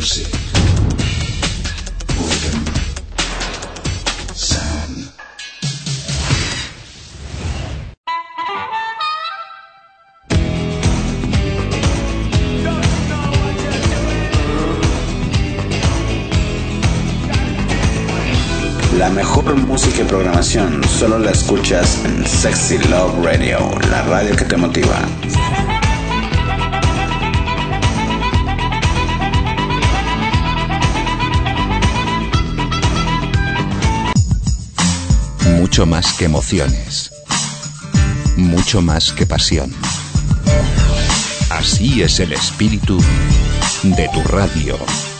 music, rhythm, sound. La mejor música y programación solo la escuchas en Sexy Love Radio, la radio que te motiva. Mucho más que emociones, mucho más que pasión. Así es el espíritu de tu radio.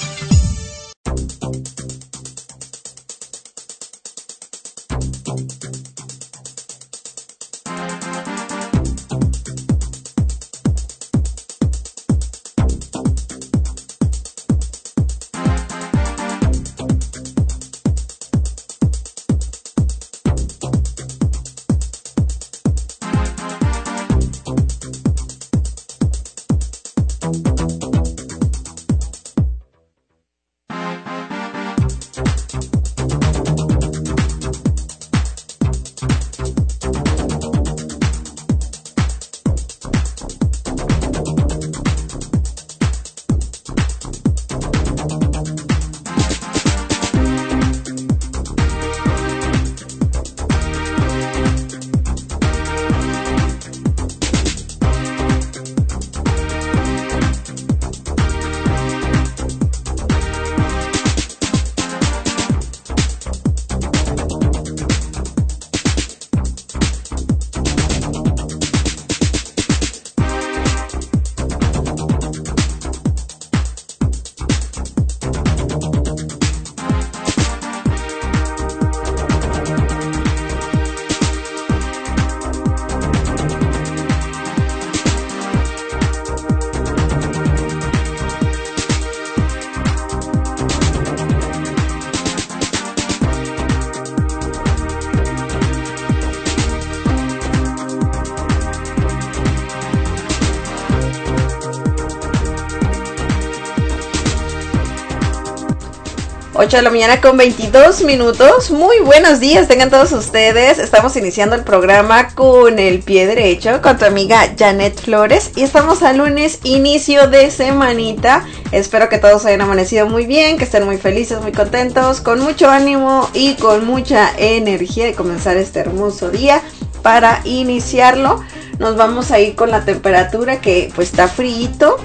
De la mañana con 22 minutos. Muy buenos días, tengan todos ustedes. Estamos iniciando el programa con el pie derecho con tu amiga Janet Flores y estamos al lunes, inicio de semanita. Espero que todos hayan amanecido muy bien, que estén muy felices, muy contentos, con mucho ánimo y con mucha energía de comenzar este hermoso día. Para iniciarlo nos vamos a ir con la temperatura que pues está fríito.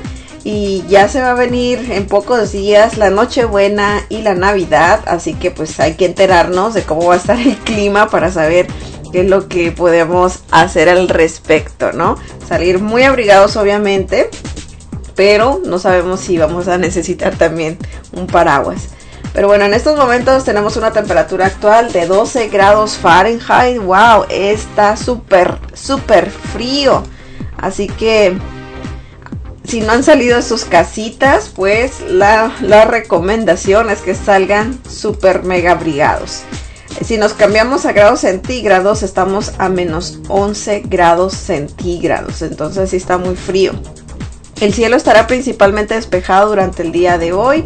Y ya se va a venir en pocos días la Nochebuena y la Navidad, así que pues hay que enterarnos de cómo va a estar el clima para saber qué es lo que podemos hacer al respecto, ¿no? Salir muy abrigados obviamente, pero no sabemos si vamos a necesitar también un paraguas. Pero bueno, en estos momentos tenemos una temperatura actual de 12 grados Fahrenheit. ¡Wow! Está súper frío, así que si no han salido de sus casitas, pues la recomendación es que salgan súper mega abrigados. Si nos cambiamos a grados centígrados, estamos a menos 11 grados centígrados. Entonces sí está muy frío. El cielo estará principalmente despejado durante el día de hoy.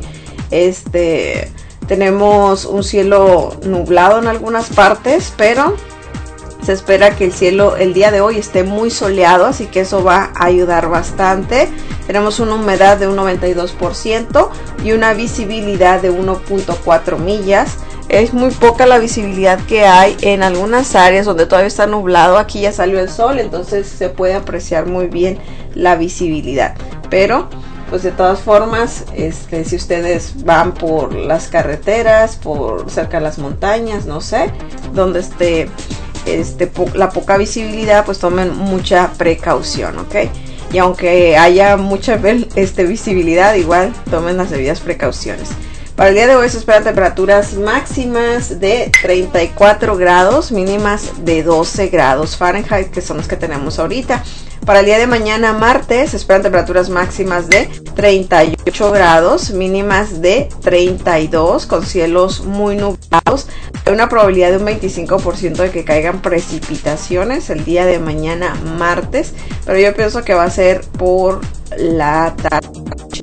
Tenemos un cielo nublado en algunas partes, pero se espera que el cielo el día de hoy esté muy soleado, así que eso va a ayudar bastante. Tenemos una humedad de un 92% y una visibilidad de 1.4 millas. Es muy poca la visibilidad que hay en algunas áreas donde todavía está nublado. Aquí ya salió el sol, entonces se puede apreciar muy bien la visibilidad. Pero pues de todas formas, si ustedes van por las carreteras, por cerca de las montañas, no sé, donde esté la poca visibilidad, pues tomen mucha precaución, ¿ok? Y aunque haya mucha visibilidad, igual tomen las debidas precauciones. Para el día de hoy se esperan temperaturas máximas de 34 grados, mínimas de 12 grados Fahrenheit, que son las que tenemos ahorita. Para el día de mañana, martes, se esperan temperaturas máximas de 38 grados, mínimas de 32, con cielos muy nublados. Hay una probabilidad de un 25% de que caigan precipitaciones el día de mañana, martes, pero yo pienso que va a ser por la tarde.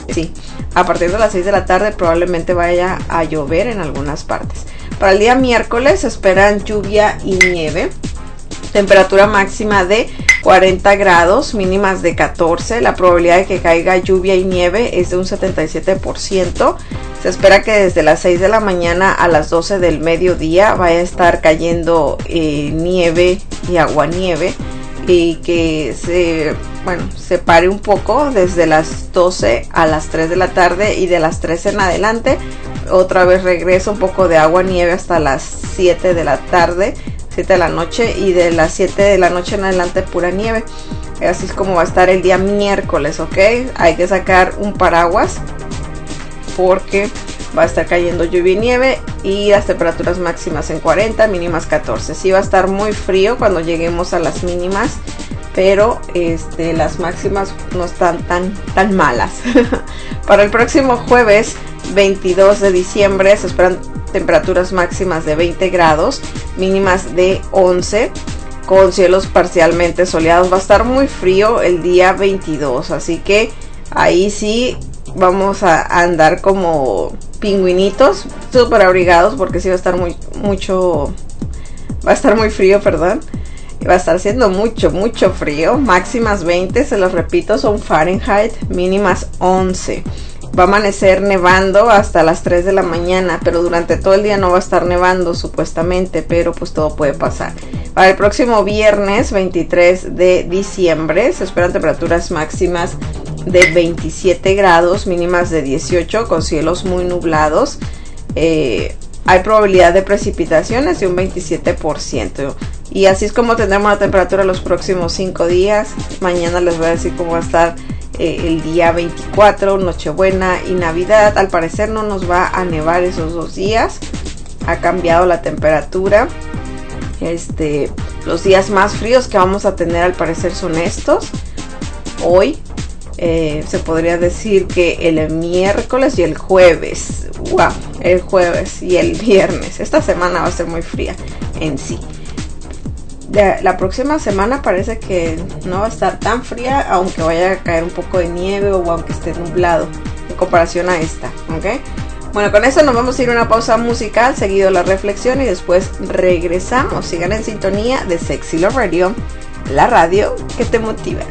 Sí, a partir de las 6 de la tarde probablemente vaya a llover en algunas partes. Para el día miércoles se esperan lluvia y nieve. Temperatura máxima de 40 grados, mínimas de 14. La probabilidad de que caiga lluvia y nieve es de un 77%. Se espera que desde las 6 de la mañana a las 12 del mediodía vaya a estar cayendo nieve y aguanieve, y que se pare un poco desde las 12 a las 3 de la tarde, y de las 3 en adelante otra vez regresa un poco de agua nieve hasta las 7 de la tarde, 7 de la noche, y de las 7 de la noche en adelante pura nieve. Así es como va a estar el día miércoles, ¿ok? Hay que sacar un paraguas porque va a estar cayendo lluvia y nieve, y las temperaturas máximas en 40, mínimas 14. Sí va a estar muy frío cuando lleguemos a las mínimas, pero las máximas no están tan malas. Para el próximo jueves 22 de diciembre se esperan temperaturas máximas de 20 grados, mínimas de 11, con cielos parcialmente soleados. Va a estar muy frío el día 22, así que ahí sí vamos a andar como pingüinitos, súper abrigados, porque sí va a estar muy frío, perdón. Va a estar haciendo mucho frío. Máximas 20, se los repito, son Fahrenheit, mínimas 11. Va a amanecer nevando hasta las 3 de la mañana, pero durante todo el día no va a estar nevando supuestamente, pero pues todo puede pasar. Para el próximo viernes 23 de diciembre se esperan temperaturas máximas de 27 grados, mínimas de 18, con cielos muy nublados. Hay probabilidad de precipitaciones de un 27%. Y así es como tendremos la temperatura los próximos 5 días. Mañana les voy a decir cómo va a estar el día 24, Nochebuena y Navidad. Al parecer no nos va a nevar esos 2 días. Ha cambiado la temperatura. Los días más fríos que vamos a tener al parecer son estos. Hoy se podría decir que el miércoles y el jueves. Wow, el jueves y el viernes. Esta semana va a ser muy fría en sí. La próxima semana parece que no va a estar tan fría, aunque vaya a caer un poco de nieve o aunque esté nublado en comparación a esta, ¿ok? Bueno, con eso nos vamos a ir a una pausa musical, seguido la reflexión, y después regresamos. Sigan en sintonía de Sexy Love Radio, la radio que te motiva.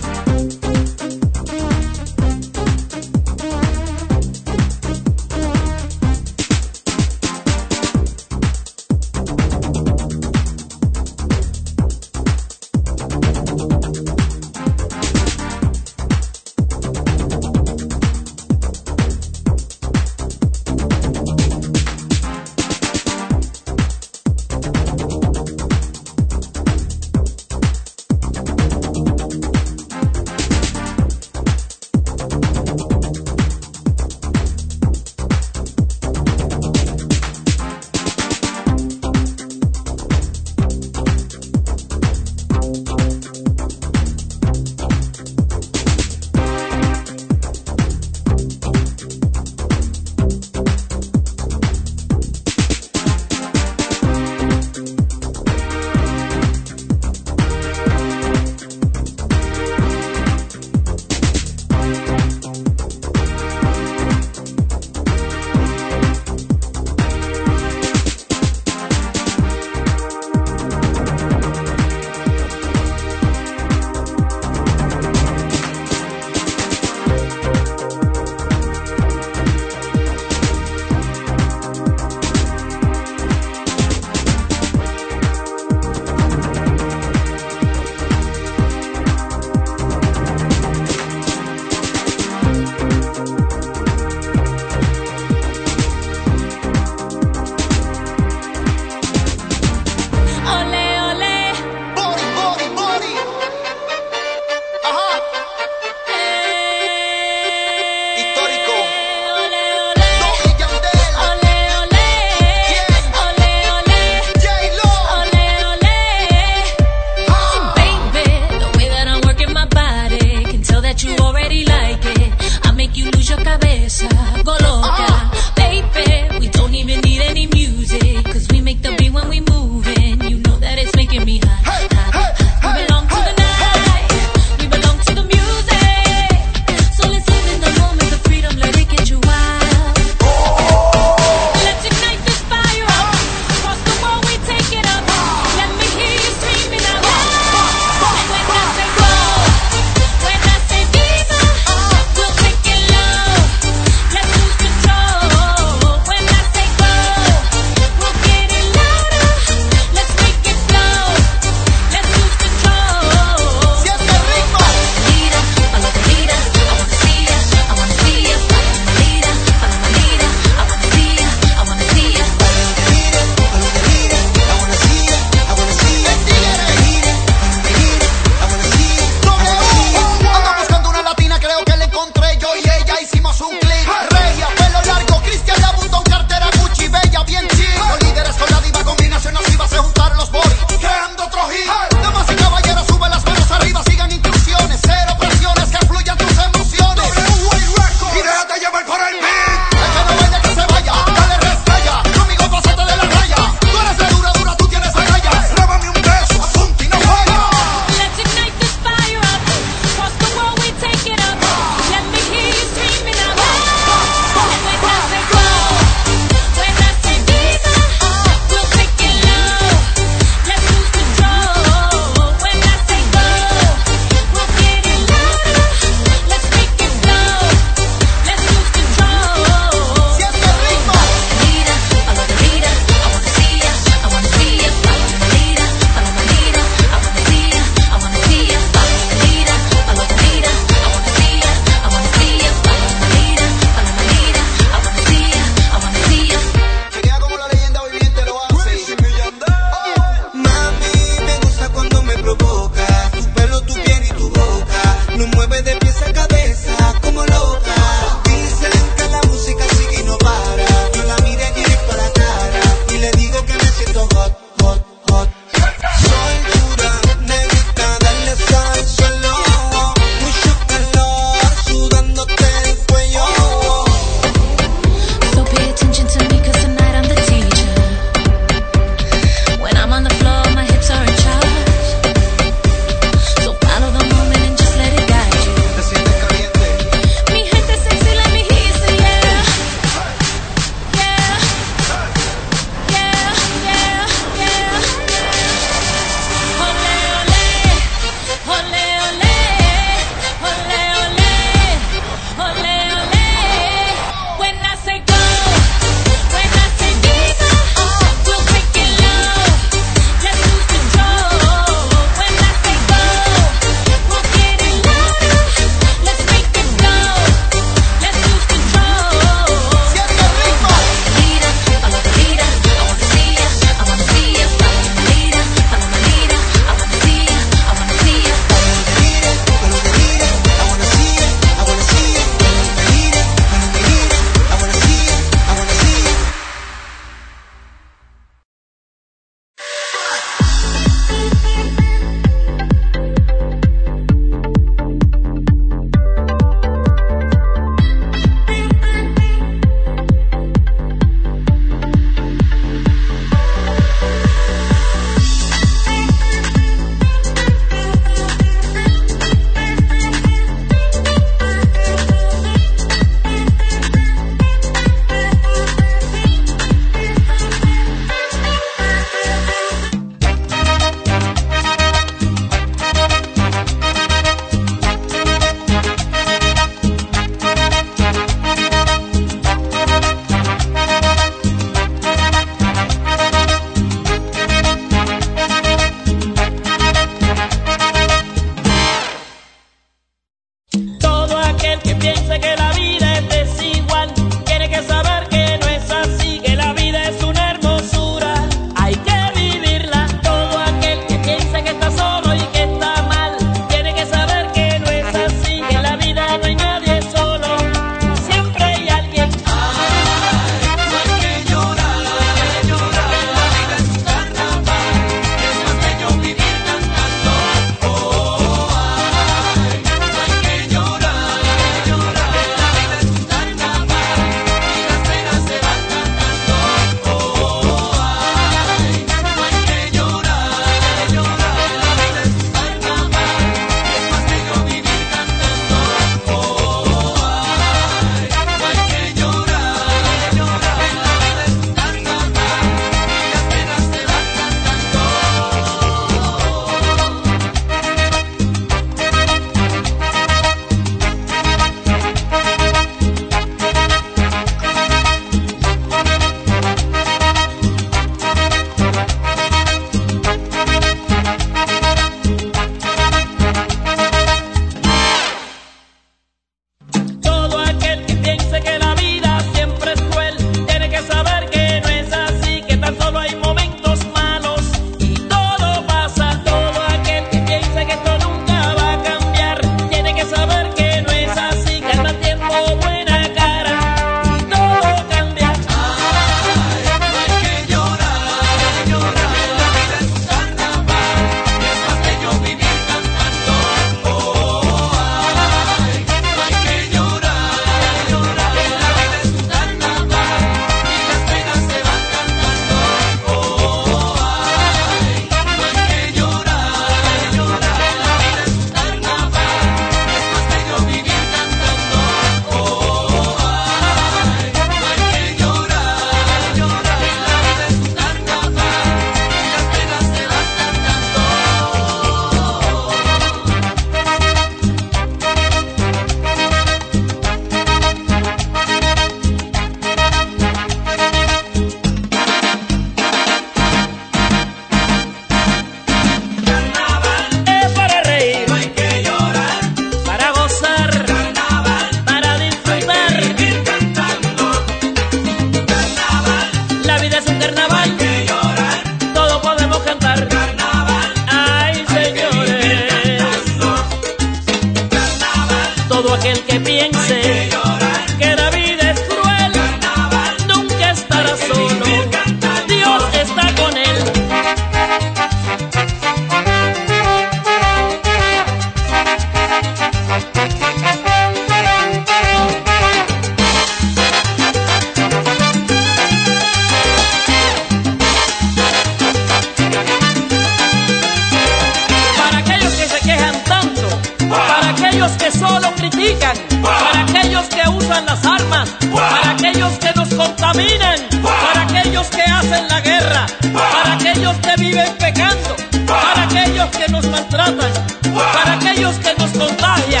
pecando, para aquellos que nos maltratan, para aquellos que nos contagian.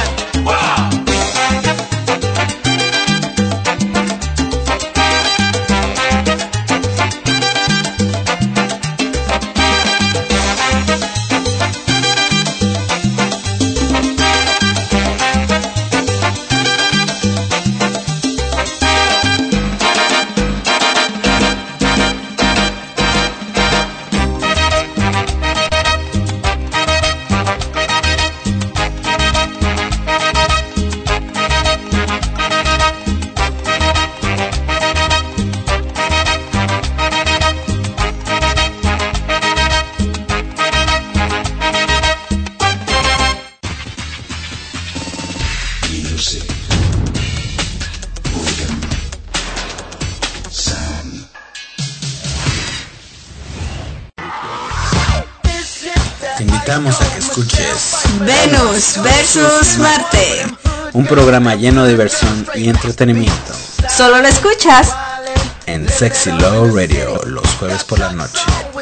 Te invitamos a que escuches Venus versus Marte. un programa lleno de diversión y entretenimiento Solo lo escuchas en Sexy Love Radio los jueves por la noche.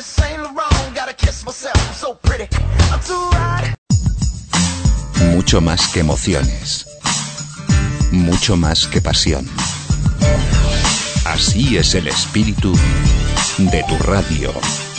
Mucho más que emociones. Mucho más que pasión. Así es el espíritu de tu radio.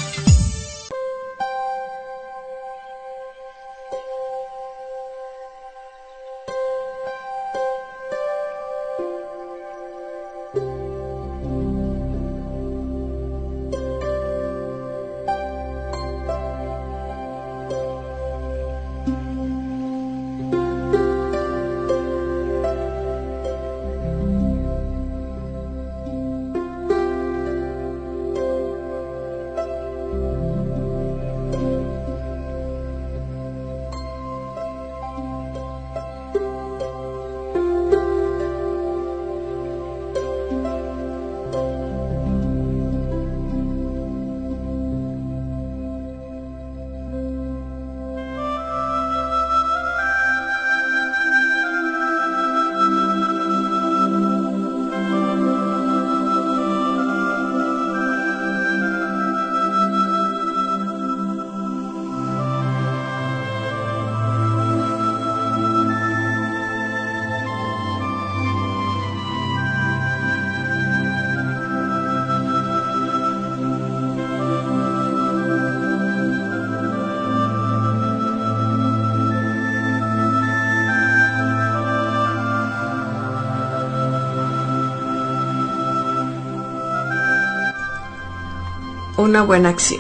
una buena acción.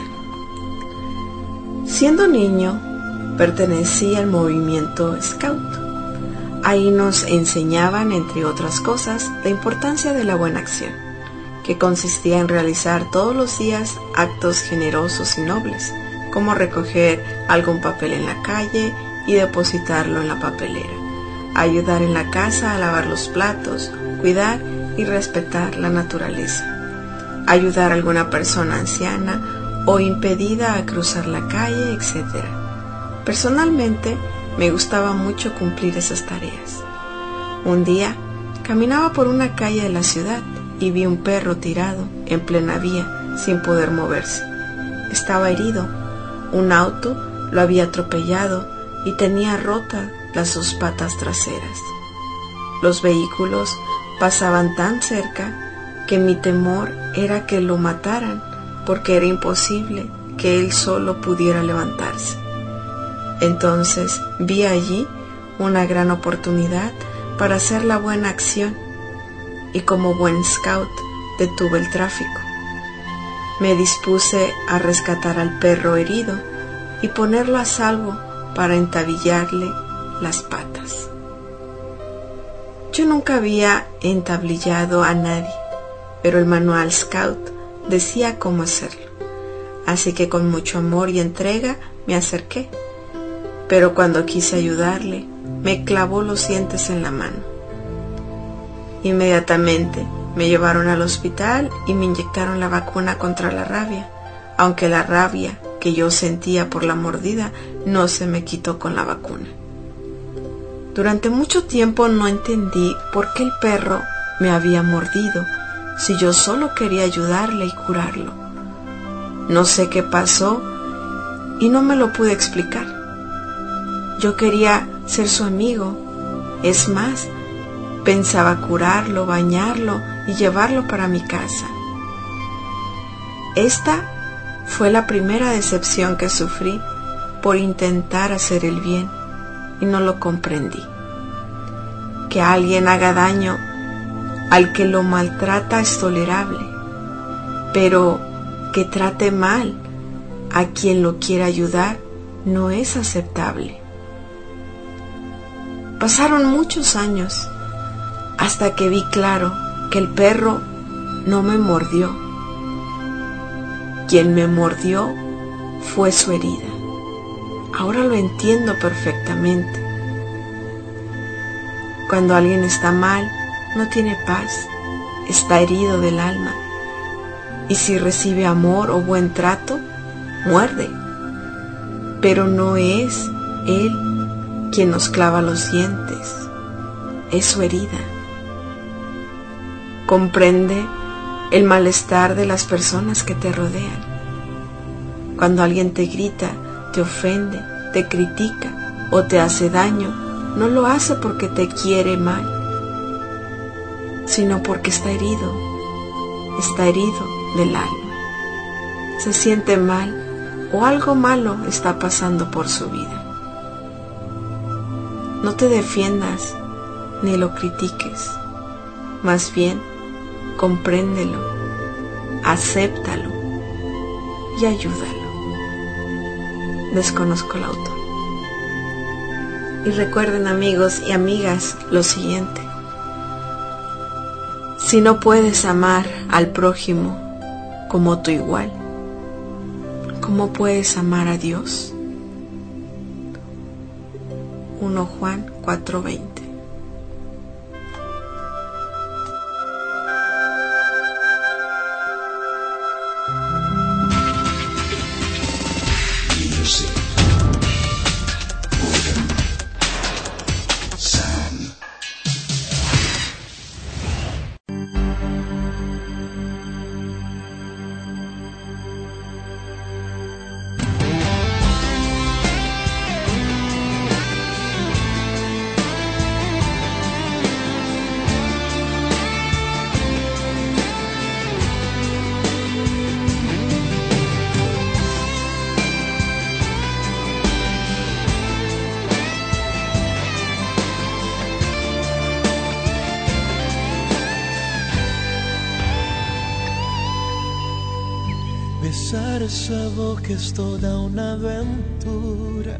Siendo niño, pertenecí al movimiento Scout. Ahí nos enseñaban, entre otras cosas, la importancia de la buena acción, que consistía en realizar todos los días actos generosos y nobles, como recoger algún papel en la calle y depositarlo en la papelera, ayudar en la casa a lavar los platos, cuidar y respetar la naturaleza, ayudar a alguna persona anciana o impedida a cruzar la calle, etc. Personalmente, me gustaba mucho cumplir esas tareas. Un día, caminaba por una calle de la ciudad y vi un perro tirado en plena vía, sin poder moverse. Estaba herido. Un auto lo había atropellado y tenía rotas las 2 patas traseras. Los vehículos pasaban tan cerca que mi temor era que lo mataran, porque era imposible que él solo pudiera levantarse. Entonces vi allí una gran oportunidad para hacer la buena acción, y como buen scout detuve el tráfico. Me dispuse a rescatar al perro herido y ponerlo a salvo para entablillarle las patas. Yo nunca había entablillado a nadie, pero el manual Scout decía cómo hacerlo, así que con mucho amor y entrega me acerqué. Pero cuando quise ayudarle, me clavó los dientes en la mano. Inmediatamente me llevaron al hospital y me inyectaron la vacuna contra la rabia, aunque la rabia que yo sentía por la mordida no se me quitó con la vacuna. Durante mucho tiempo no entendí por qué el perro me había mordido, si yo solo quería ayudarle y curarlo. No sé qué pasó, y no me lo pude explicar. Yo quería ser su amigo. Es más, pensaba curarlo, bañarlo y llevarlo para mi casa. Esta fue la primera decepción que sufrí por intentar hacer el bien y no lo comprendí. Que alguien haga daño al que lo maltrata es tolerable, pero que trate mal a quien lo quiera ayudar no es aceptable. Pasaron muchos años hasta que vi claro que el perro no me mordió. Quien me mordió fue su herida. Ahora lo entiendo perfectamente. Cuando alguien está mal, no tiene paz, está herido del alma. Y si recibe amor o buen trato, muerde. Pero no es él quien nos clava los dientes, es su herida. Comprende el malestar de las personas que te rodean. Cuando alguien te grita, te ofende, te critica o te hace daño, no lo hace porque te quiere mal, sino porque está herido del alma. Se siente mal o algo malo está pasando por su vida. No te defiendas ni lo critiques, más bien compréndelo, acéptalo y ayúdalo. Desconozco el autor. Y recuerden, amigos y amigas, lo siguiente: si no puedes amar al prójimo como tu igual, ¿cómo puedes amar a Dios? 1 Juan 4:20. Besar esa boca es toda una aventura,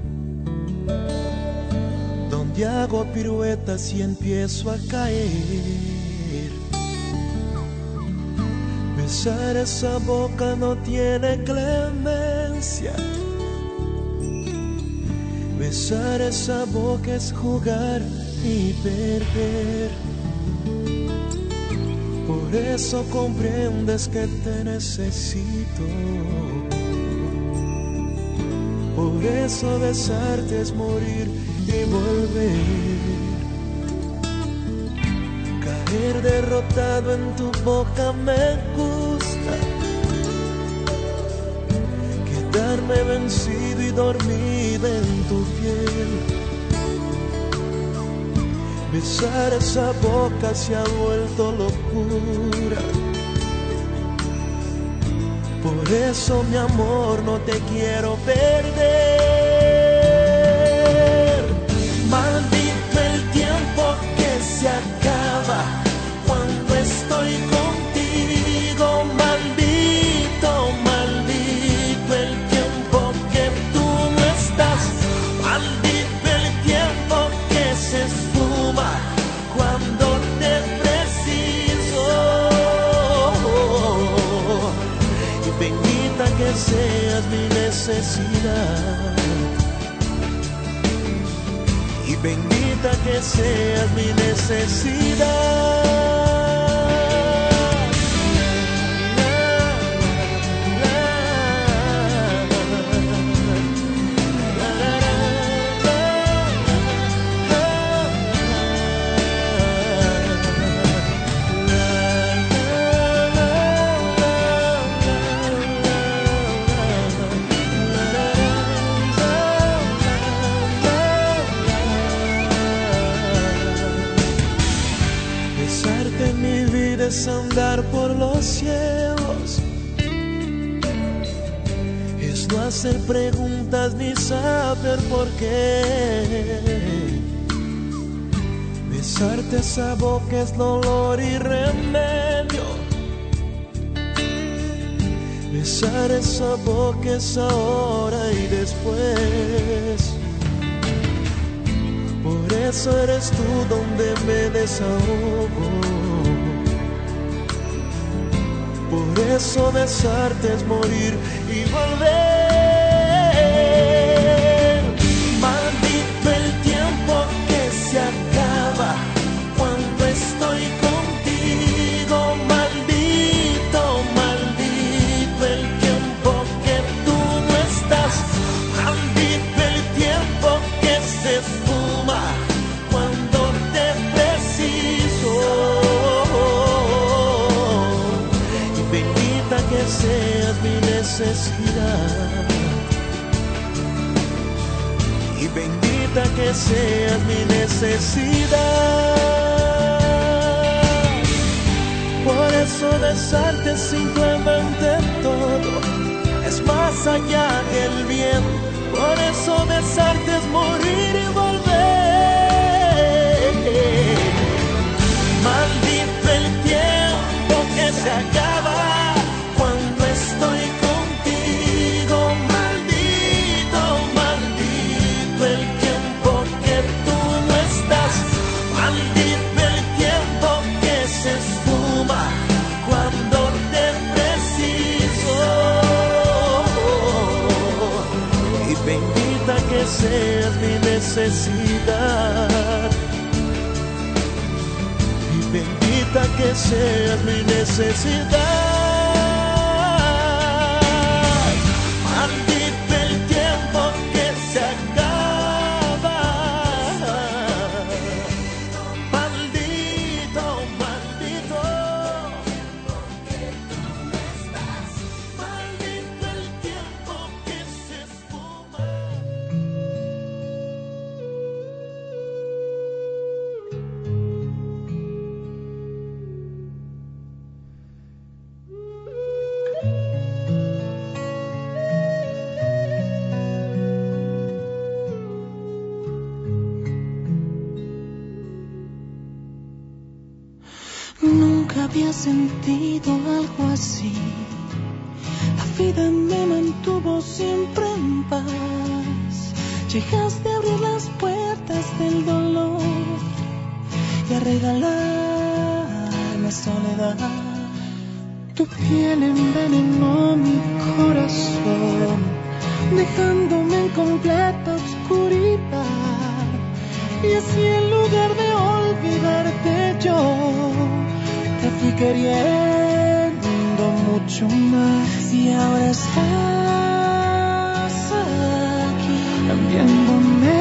donde hago piruetas y empiezo a caer. Besar esa boca no tiene clemencia. Besar esa boca es jugar y perder. Por eso comprendes que te necesito. Por eso besarte es morir y volver. Caer derrotado en tu boca me gusta. Quedarme vencido y dormido en tu piel. Besar esa boca se ha vuelto locura. Por eso, mi amor, no te quiero perder. Maldito el tiempo que se acaba cuando estoy contigo. Maldito, maldito el tiempo que tú no estás. Maldito el tiempo que se esfuma cuando te preciso. Y bendita que seas mi necesidad. Y bendita que seas mi necesidad. volar por los cielos es no hacer preguntas ni saber por qué. Besarte esa boca es dolor y remedio. Besar esa boca es ahora y después. Por eso eres tú donde me desahogo. Por eso besarte es morir y volver. Maldito el tiempo que se acaba cuando estoy contigo. Maldito, maldito el tiempo que tú no estás. Maldito el tiempo que se esfuma cuando te preciso. Y bendita que seas mi necesidad. Y bendita que seas mi necesidad. Por eso besarte es simplemente todo, es más allá que el bien. Por eso besarte es morir y volver. Maldito el tiempo que se acaba cuando estoy contigo. Maldito, maldito el tiempo que tú no estás. Maldito el tiempo que se esfuma cuando te preciso. Y bendita que seas mi necesidad. Y bendita que seas mi necesidad. Maldito el tiempo que se acaba. Maldito, maldito. Maldito el tiempo que se esfuma. Nunca había sentido algo así. La vida me mantuvo siempre en paz. Llegaste a abrir las puertas del dolor y a regalarme soledad. Tu piel envenenó mi corazón, dejándome en completa oscuridad. Y así en lugar de olvidarte yo, te fui queriendo mucho más. Y ahora estás aquí, viéndome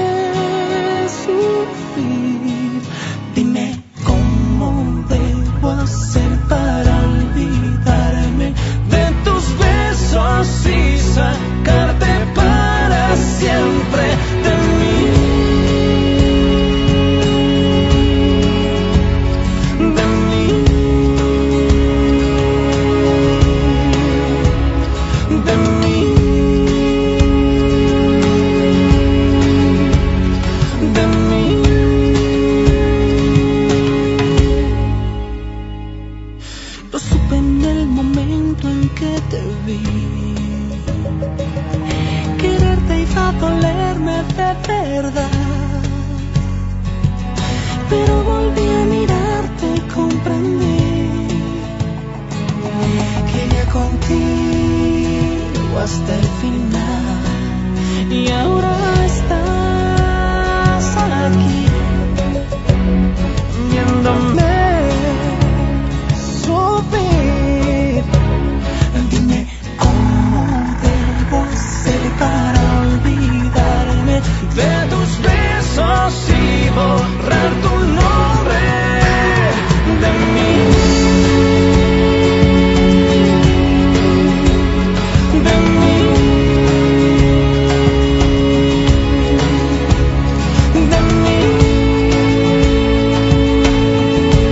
sufrir. Dime cómo debo hacer para olvidarme de tus besos y sacarte para siempre de mí. Pero volví a mirarte y comprendí que iría contigo hasta el final. Y ahora estás aquí, viéndome sufrir. Dime cómo debo hacer para olvidarme de tus besos y borrar tu nombre de mí. De mí. De mí.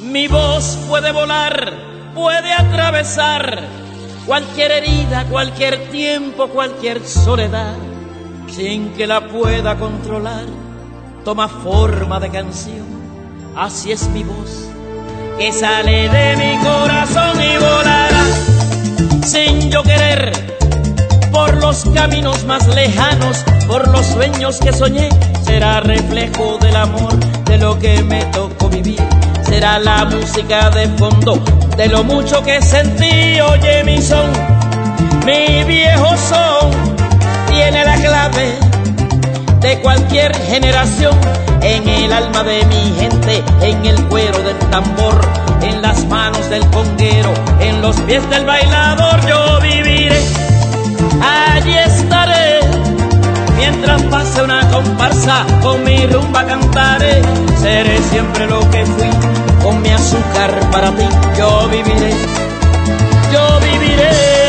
Mi voz puede volar, puede atravesar cualquier herida, cualquier tiempo, cualquier soledad, sin que la pueda controlar. Toma forma de canción, así es mi voz, que sale de mi corazón y volará, sin yo querer, por los caminos más lejanos, por los sueños que soñé. Será reflejo del amor, de lo que me tocó vivir. Será la música de fondo, de lo mucho que sentí. Oye mi son, mi viejo son, tiene la clave de cualquier generación. En el alma de mi gente, en el cuero del tambor, en las manos del conguero, en los pies del bailador. Yo viviré, allí estaré, mientras pase una comparsa, con mi rumba cantaré. Seré siempre lo que fui, con mi azúcar para ti. Yo viviré, yo viviré.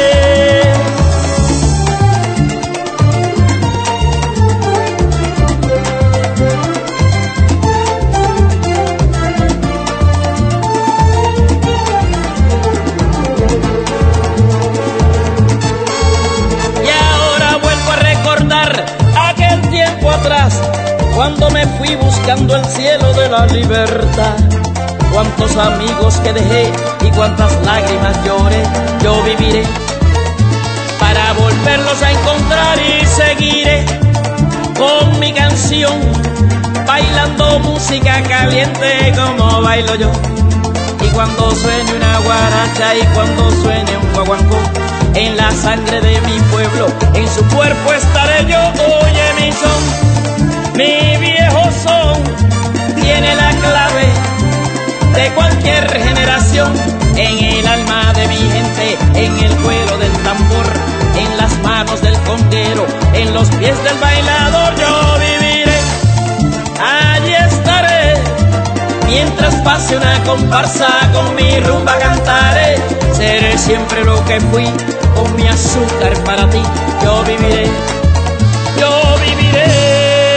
Atrás, cuando me fui buscando el cielo de la libertad, cuántos amigos que dejé y cuántas lágrimas lloré. Yo viviré para volverlos a encontrar y seguiré con mi canción, bailando música caliente como bailo yo. Y cuando suene una guaracha y cuando suene un guaguancó, en la sangre de mi pueblo, en su cuerpo estaré yo. Oye mi son, mi viejo son, tiene la clave de cualquier generación. En el alma de mi gente, en el cuero del tambor, en las manos del conguero, en los pies del bailador. Yo viviré, allí estaré, mientras pase una comparsa, con mi rumba cantaré. Seré siempre lo que fui, con mi azúcar para ti. Yo viviré, yo viviré.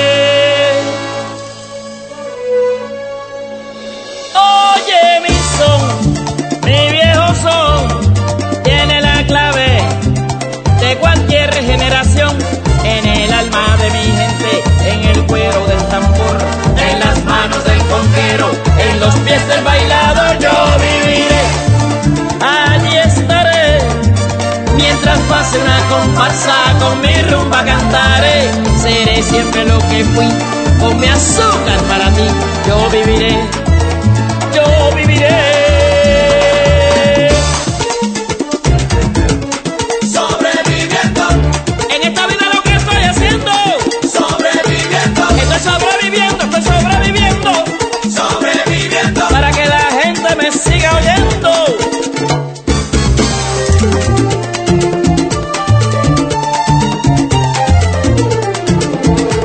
Oye mi son, mi viejo son, tiene la clave de cualquier generación. En el alma de mi gente, en el cuero del tambor, en las manos del conguero, en los pies del bailador. Yo viviré, allí estaré, mientras pase una comparsa, con mi rumba cantaré. Seré siempre lo que fui, con mi azúcar para ti. Yo viviré, yo viviré. Sobreviviendo, en esta vida lo que estoy haciendo. Sobreviviendo, estoy sobreviviendo, estoy sobreviviendo. Sobreviviendo, para que la gente me siga oyendo.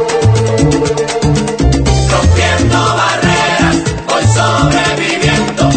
Rompiendo barreras, voy sobreviviendo.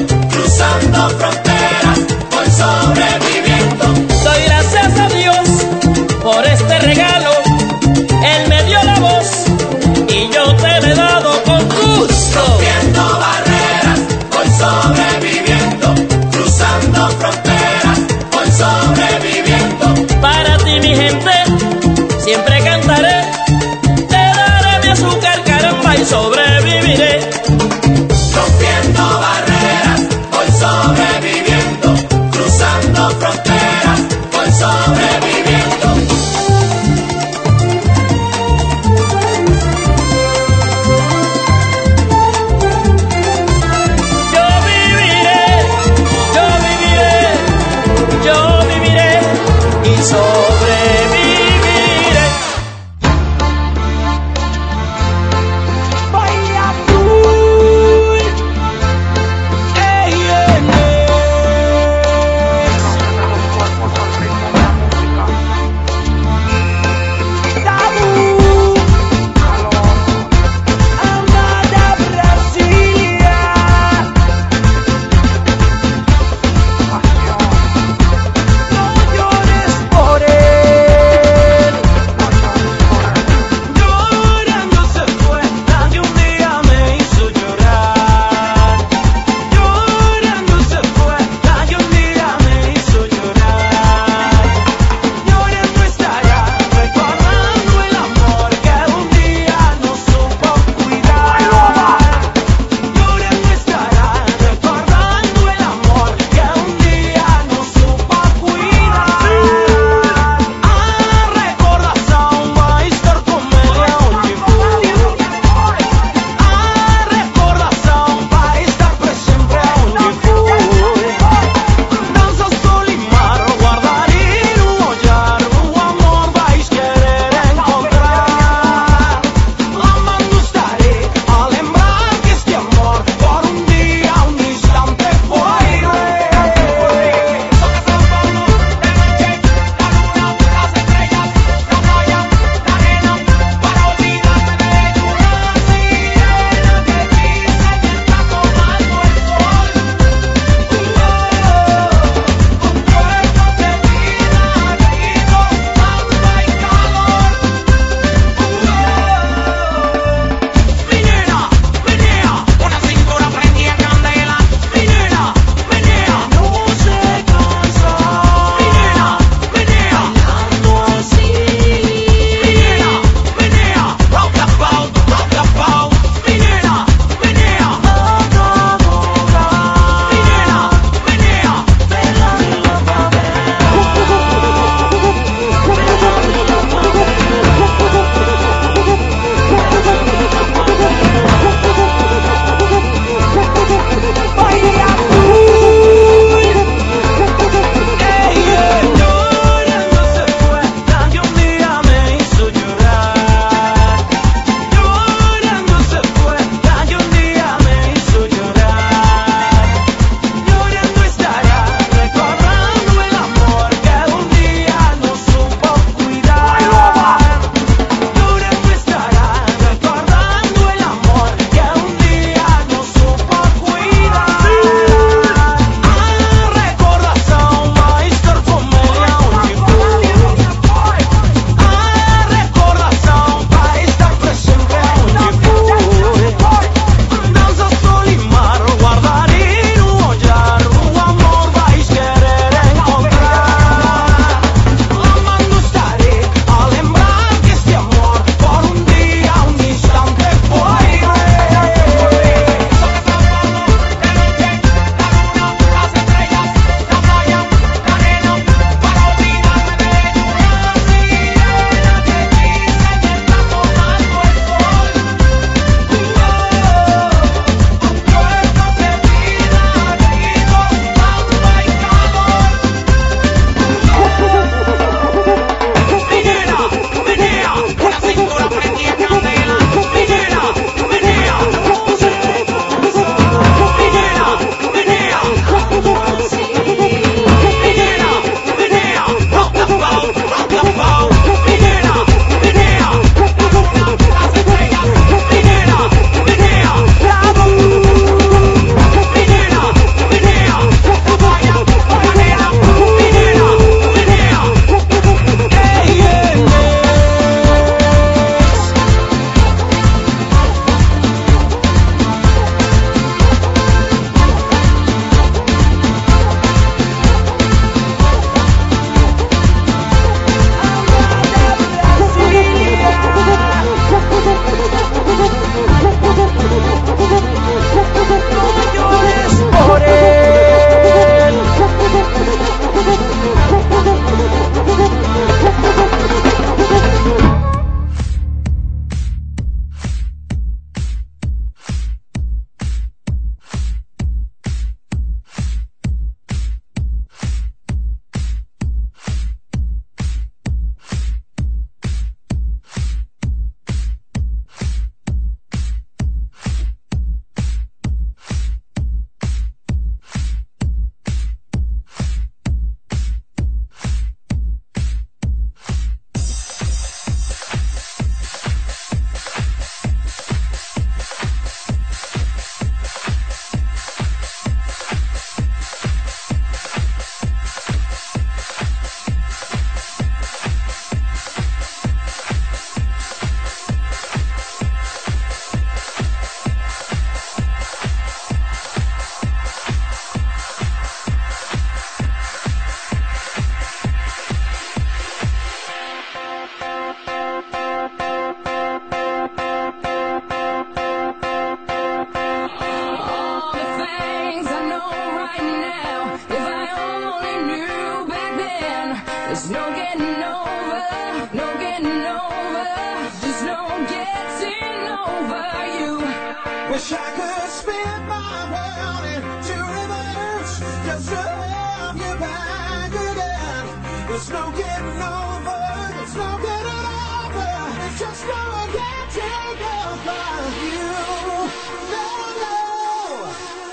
right now. If I only knew back then, there's no getting over, no getting over, just no getting over you. Wish I could spin my world into reverse, just to have you back again. There's no getting over, there's no getting over, it's just no getting over you. No, no.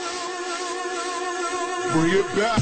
Bring it back.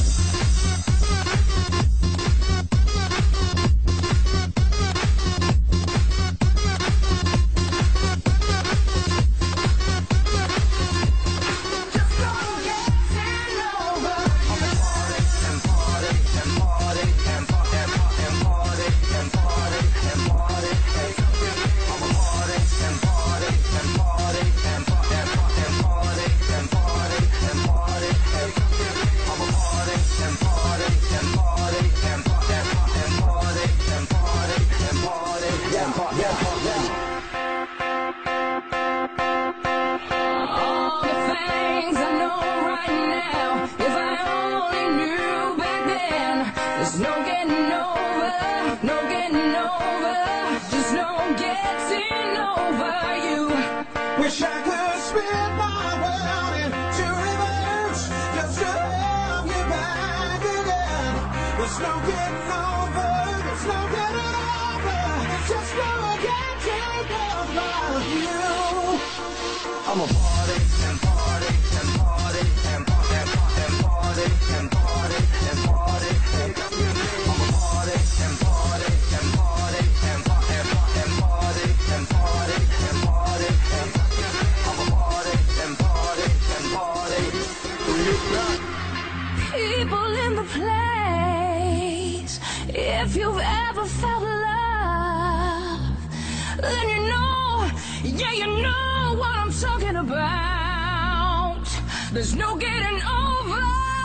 Wish I could spin my world into reverse, just to have you back again. There's no getting over, there's no getting over, it's just no getting over you. I'm a party and party and party and party and party and party and party and party. I'm a party and party and party and party and party and party and party and party and party. People in the place, if you've ever felt love, then you know, yeah, you know what I'm talking about. There's no getting over.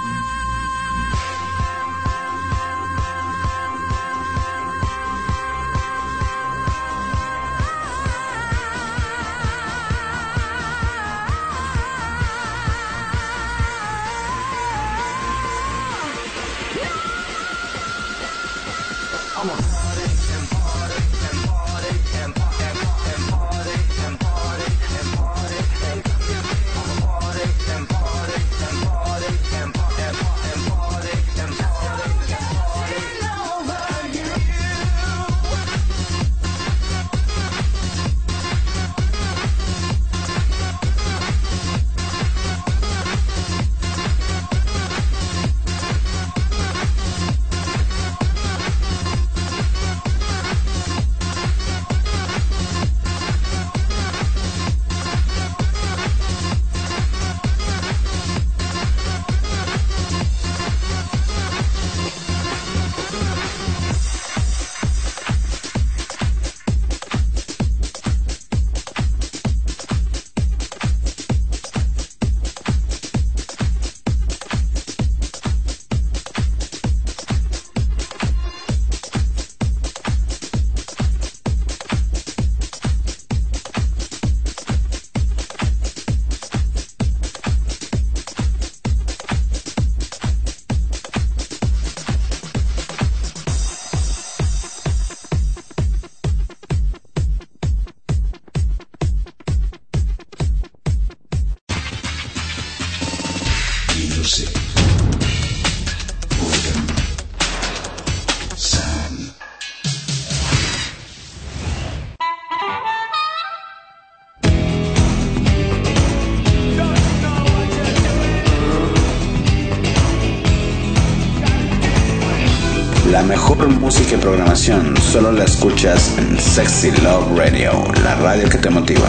La mejor música y programación solo la escuchas en Sexy Love Radio, la radio que te motiva.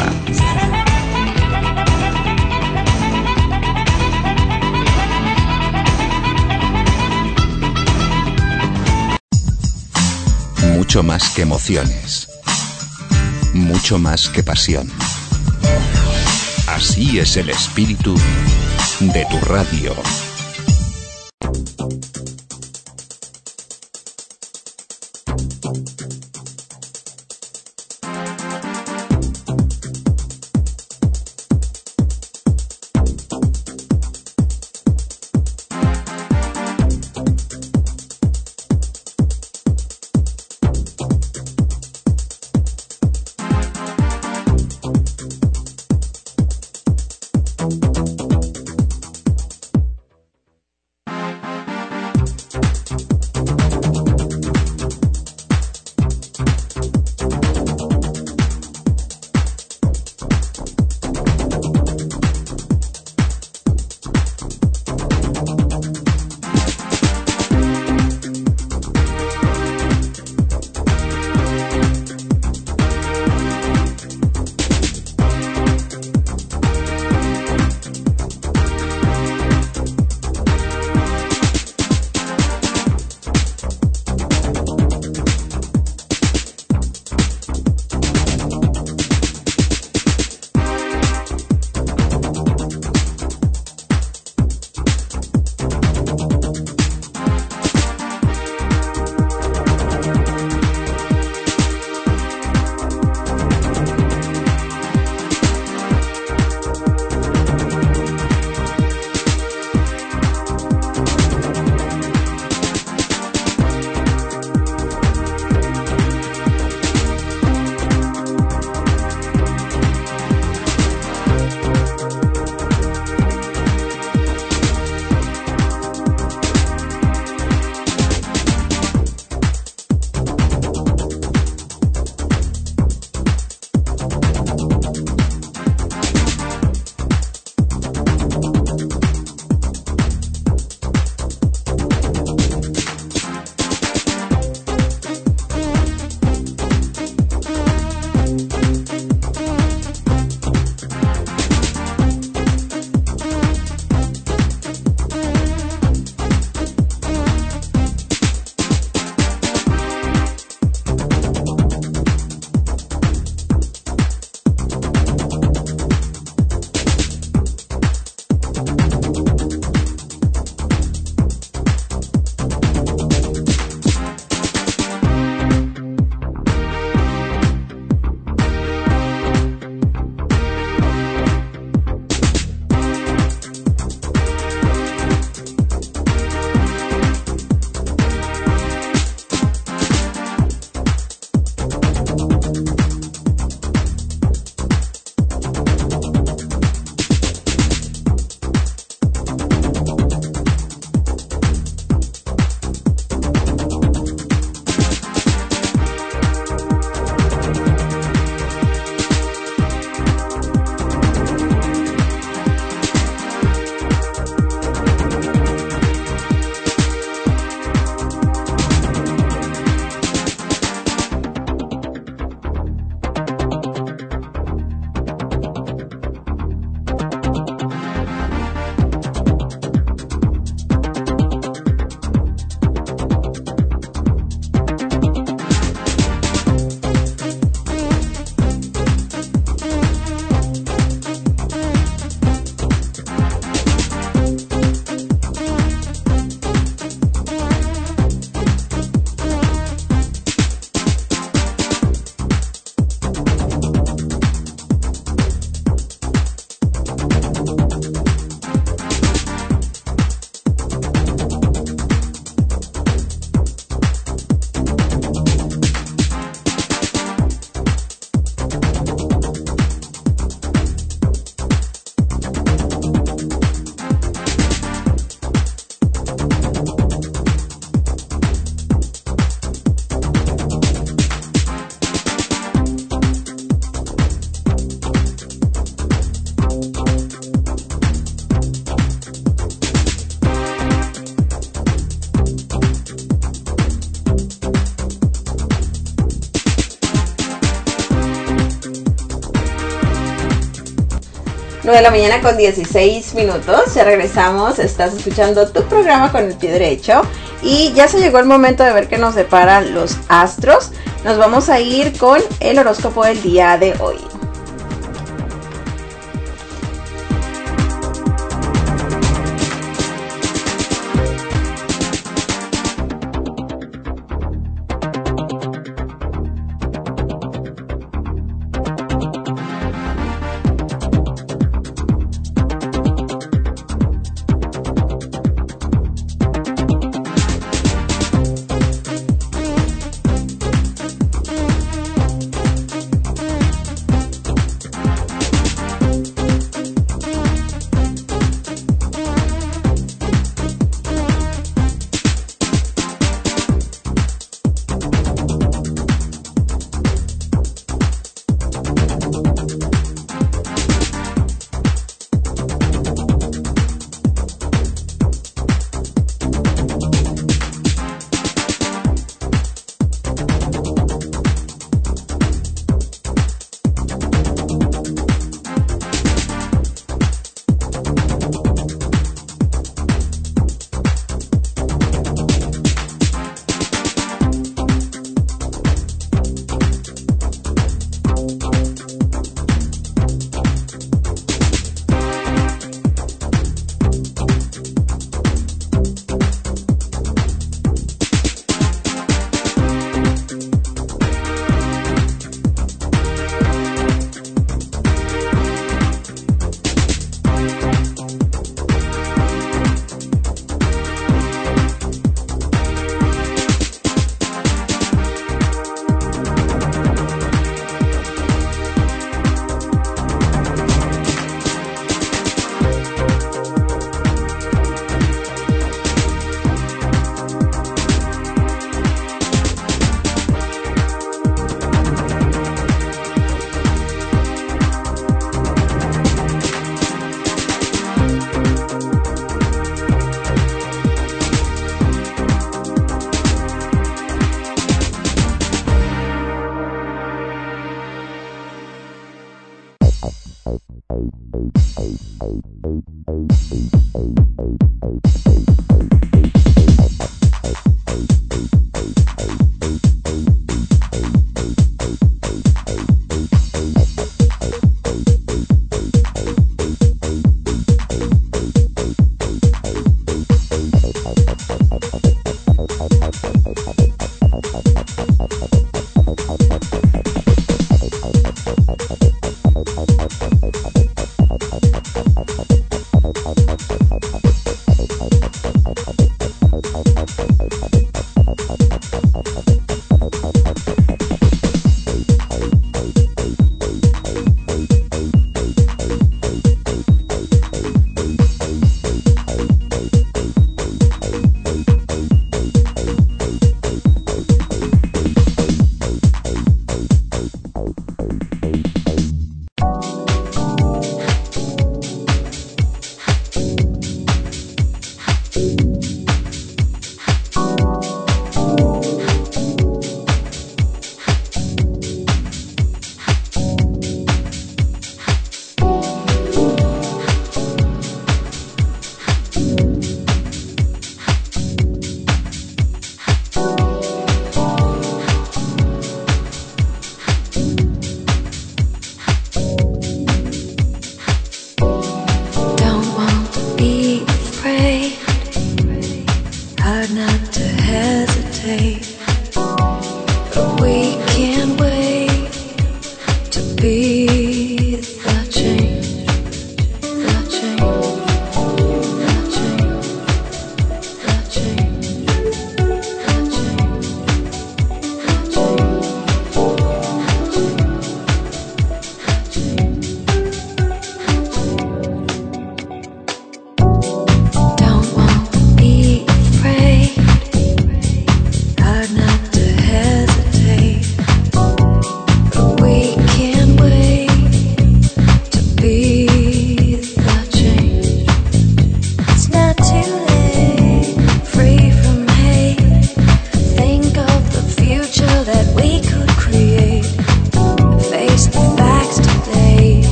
Mucho más que emociones, mucho más que pasión. Así es el espíritu de tu radio. 9 de la mañana con 16 minutos. Ya regresamos. Estás escuchando tu programa Con el Pie Derecho. Y ya se llegó el momento de ver qué nos deparan los astros. Nos vamos a ir con el horóscopo del día de hoy.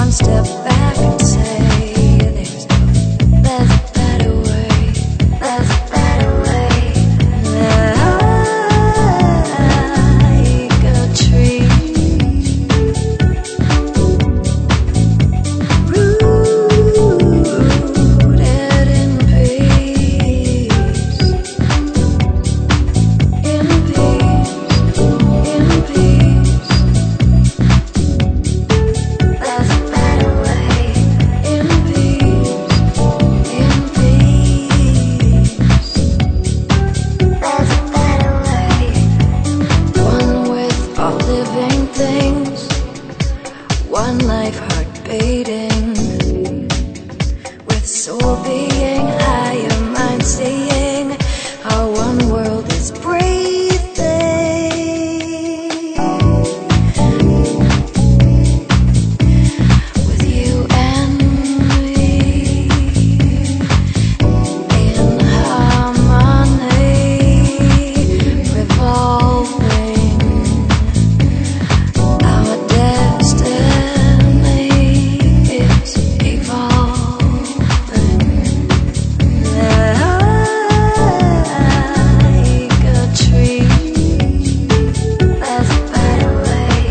one step back and say there's a better way, there's a better way. Like a tree rooted in peace, in peace, in peace. There's a better way, in peace, in peace. There's a better way, one with all living things, one life heart beating, with soul being, higher mind seeing, our one world is breathing. With you and me in harmony, revolving, our destiny is evolving. Like a tree, there's a better way,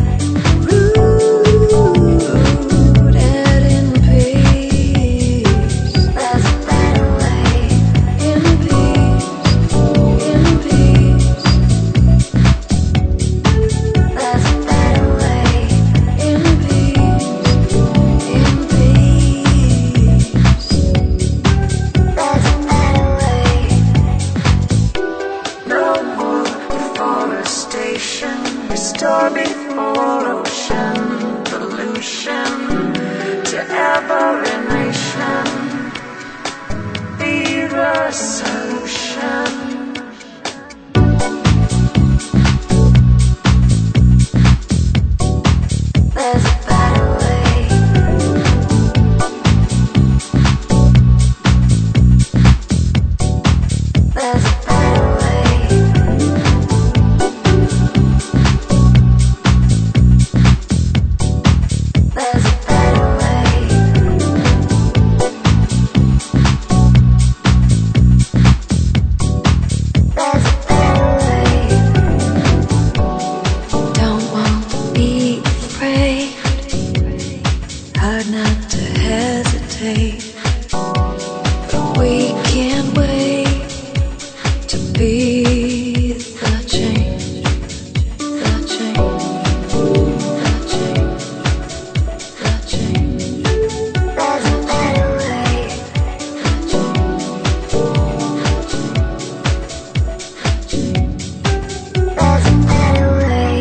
rooted in peace. There's a better way, in peace, in peace. There's a better way, in peace, in peace. There's a better way. No more deforestation, restore before ocean pollution to every nation. Be the solution. There's a better way. There's a better way. There's a better way. There's a better way. Don't want to be afraid, hard not to hesitate, but we can't wait to be the change, the change, the change, the change. There's a better way, the change, there's a better way.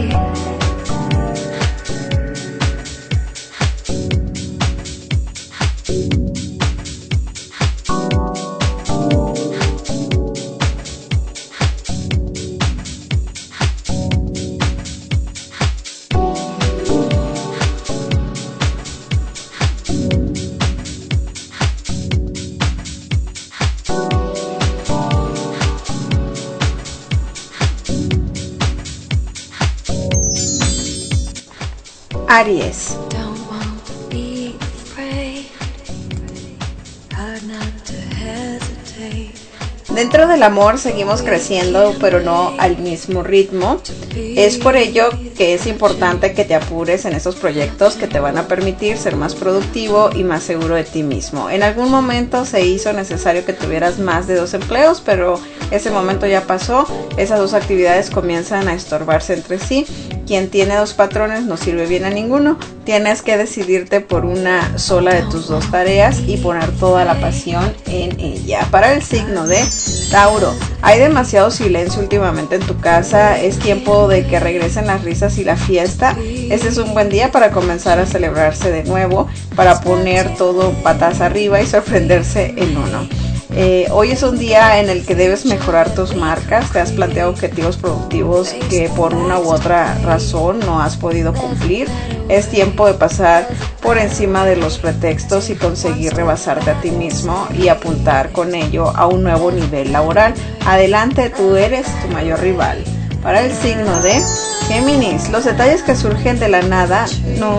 Aries. Don't want to be afraid, hard not to hesitate. Dentro del amor seguimos creciendo, pero no al mismo ritmo. Es por ello que es importante que te apures en estos proyectos que te van a permitir ser más productivo y más seguro de ti mismo. En algún momento se hizo necesario que tuvieras más de 2 empleos, pero ese momento ya pasó. Esas 2 actividades comienzan a estorbarse entre sí. Quien tiene 2 patrones no sirve bien a ninguno. Tienes que decidirte por una sola de tus 2 tareas y poner toda la pasión en ella. Para el signo de Tauro, hay demasiado silencio últimamente en tu casa. Es tiempo de que regresen las risas y la fiesta. Este es un buen día para comenzar a celebrarse de nuevo, para poner todo patas arriba y sorprenderse en uno. Hoy es un día en el que debes mejorar tus marcas. Te has planteado objetivos productivos que por una u otra razón no has podido cumplir. Es tiempo de pasar por encima de los pretextos y conseguir rebasarte a ti mismo y apuntar con ello a un nuevo nivel laboral. Adelante, tú eres tu mayor rival. Para el signo de Géminis, los detalles que surgen de la nada no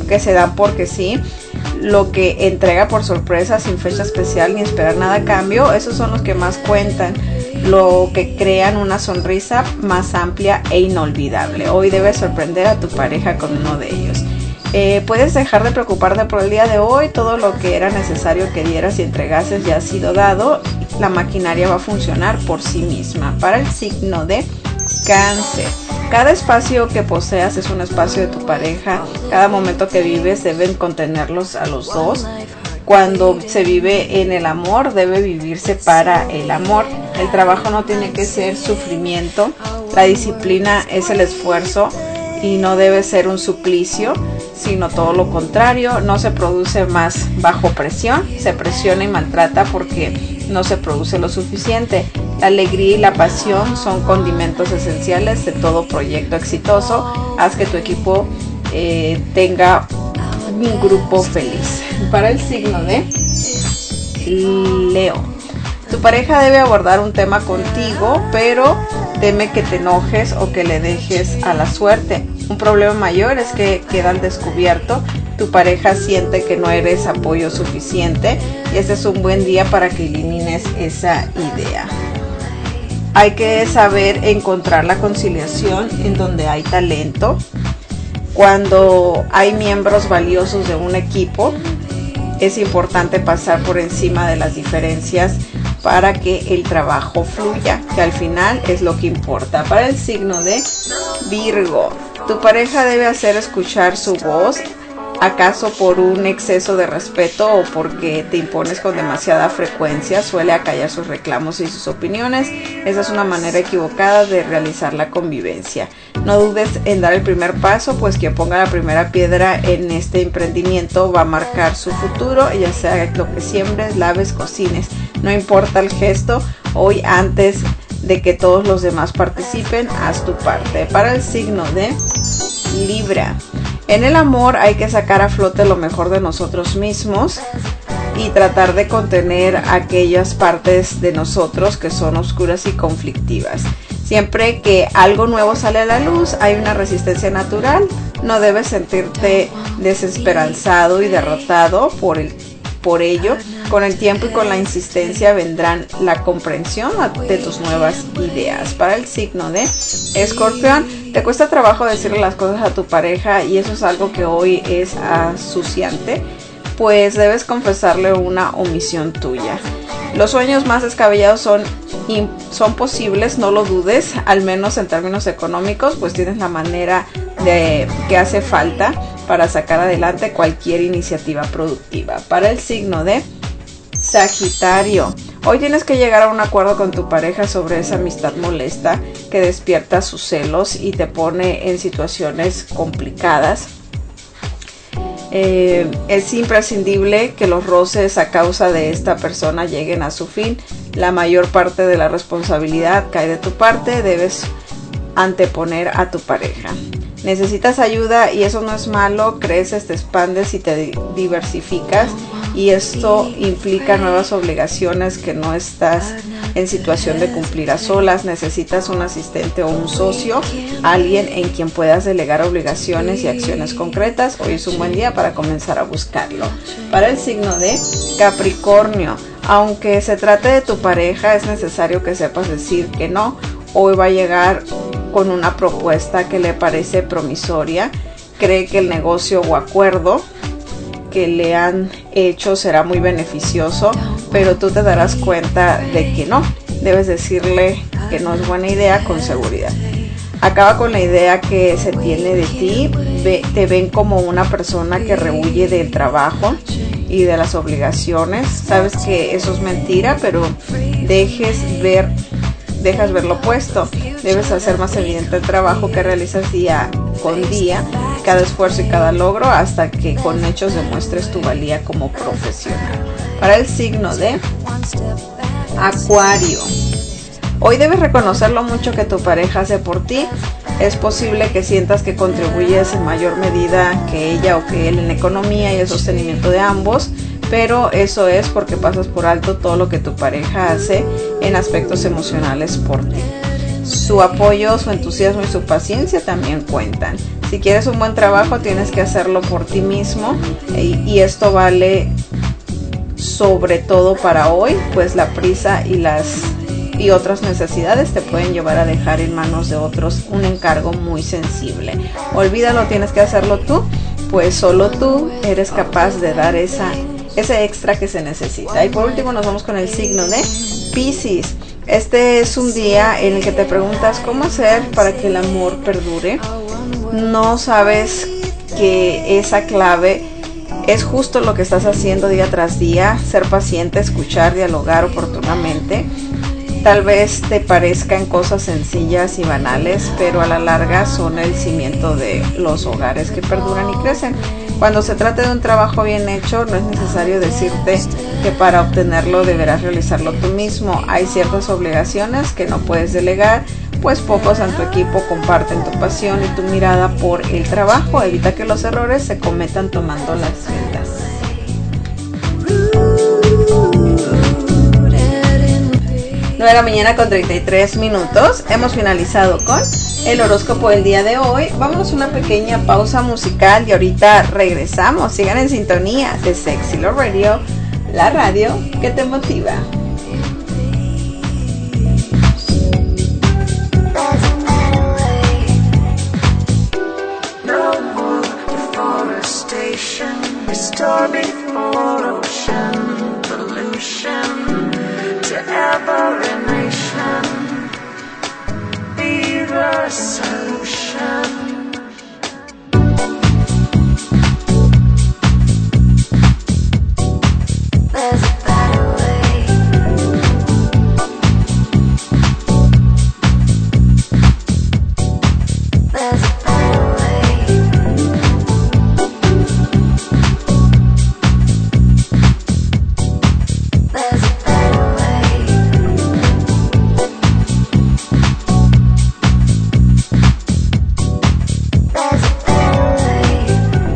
que se da porque sí, lo que entrega por sorpresa sin fecha especial ni esperar nada a cambio, esos son los que más cuentan, lo que crean una sonrisa más amplia e inolvidable. Hoy debes sorprender a tu pareja con uno de ellos. Puedes dejar de preocuparte por el día de hoy, todo lo que era necesario que dieras y entregases ya ha sido dado, la maquinaria va a funcionar por sí misma. Para el signo de Cáncer, cada espacio que poseas es un espacio de tu pareja, cada momento que vives deben contenerlos a los dos. Cuando se vive en el amor, debe vivirse para el amor. El trabajo no tiene que ser sufrimiento, la disciplina es el esfuerzo y no debe ser un suplicio, sino todo lo contrario. No se produce más bajo presión, se presiona y maltrata porque no se produce lo suficiente. La alegría y la pasión son condimentos esenciales de todo proyecto exitoso. Haz que tu equipo tenga un grupo feliz. Para el signo de Leo, tu pareja debe abordar un tema contigo, pero teme que te enojes o que le dejes a la suerte. Un problema mayor es que queda al descubierto. Tu pareja siente que no eres apoyo suficiente y este es un buen día para que elimines esa idea. Hay que saber encontrar la conciliación en donde hay talento. Cuando hay miembros valiosos de un equipo, es importante pasar por encima de las diferencias para que el trabajo fluya, que al final es lo que importa. Para el signo de Virgo, tu pareja debe hacer escuchar su voz, acaso por un exceso de respeto o porque te impones con demasiada frecuencia, suele acallar sus reclamos y sus opiniones. Esa es una manera equivocada de realizar la convivencia. No dudes en dar el primer paso, pues quien ponga la primera piedra en este emprendimiento va a marcar su futuro, ya sea lo que siembres, laves, cocines. No importa el gesto, hoy antes de que todos los demás participen, haz tu parte. Para el signo de Libra, en el amor hay que sacar a flote lo mejor de nosotros mismos y tratar de contener aquellas partes de nosotros que son oscuras y conflictivas. Siempre que algo nuevo sale a la luz, hay una resistencia natural. No debes sentirte desesperanzado y derrotado por ello. Con el tiempo y con la insistencia vendrán la comprensión de tus nuevas ideas. Para el signo de Escorpión, te cuesta trabajo decirle las cosas a tu pareja y eso es algo que hoy es asuciante, pues debes confesarle una omisión tuya. Los sueños más descabellados son posibles, no lo dudes, al menos en términos económicos, pues tienes la manera que hace falta para sacar adelante cualquier iniciativa productiva. Para el signo de Sagitario, hoy tienes que llegar a un acuerdo con tu pareja sobre esa amistad molesta que despierta sus celos y te pone en situaciones complicadas. Es imprescindible que los roces a causa de esta persona lleguen a su fin. La mayor parte de la responsabilidad cae de tu parte, debes anteponer a tu pareja. Necesitas ayuda y eso no es malo, creces, te expandes y te diversificas y esto implica nuevas obligaciones que no estás en situación de cumplir a solas. Necesitas un asistente o un socio, alguien en quien puedas delegar obligaciones y acciones concretas. Hoy es un buen día para comenzar a buscarlo. Para el signo de Capricornio, aunque se trate de tu pareja, es necesario que sepas decir que no. Hoy va a llegar con una propuesta que le parece promisoria, cree que el negocio o acuerdo que le han hecho será muy beneficioso, pero tú te darás cuenta de que no. Debes decirle que no es buena idea con seguridad. Acaba con la idea que se tiene de ti. Te ven como una persona que rehuye del trabajo y de las obligaciones. Sabes que eso es mentira, pero dejas ver lo opuesto. Debes hacer más evidente el trabajo que realizas día con día, cada esfuerzo y cada logro, hasta que con hechos demuestres tu valía como profesional. Para el signo de Acuario, hoy debes reconocer lo mucho que tu pareja hace por ti. Es posible que sientas que contribuyes en mayor medida que ella o que él en la economía y el sostenimiento de ambos, pero eso es porque pasas por alto todo lo que tu pareja hace en aspectos emocionales por ti. su apoyo, su entusiasmo y su paciencia también cuentan. Si quieres un buen trabajo, tienes que hacerlo por ti mismo, y esto vale sobre todo para hoy, pues la prisa y otras necesidades te pueden llevar a dejar en manos de otros un encargo muy sensible. Olvídalo, tienes que hacerlo tú, pues solo tú eres capaz de dar ese extra que se necesita. Y por último nos vamos con el signo de Piscis. Este es un día en el que te preguntas cómo hacer para que el amor perdure. No sabes que esa clave es justo lo que estás haciendo día tras día: ser paciente, escuchar, dialogar oportunamente. Tal vez te parezcan cosas sencillas y banales, pero a la larga son el cimiento de los hogares que perduran y crecen. Cuando se trata de un trabajo bien hecho, no es necesario decirte que para obtenerlo deberás realizarlo tú mismo. Hay ciertas obligaciones que no puedes delegar, pues pocos en tu equipo comparten tu pasión y tu mirada por el trabajo. Evita que los errores se cometan tomando las riendas. 9 de la mañana con 33 minutos. Hemos finalizado con el horóscopo del día de hoy. Vamos a una pequeña pausa musical y ahorita regresamos. Sigan en sintonía de Sexy Love Radio, la radio que te motiva. Restore before ocean pollution to every nation. Be the solution. There's a better way. There's a better way. There's a better way. There's a better way.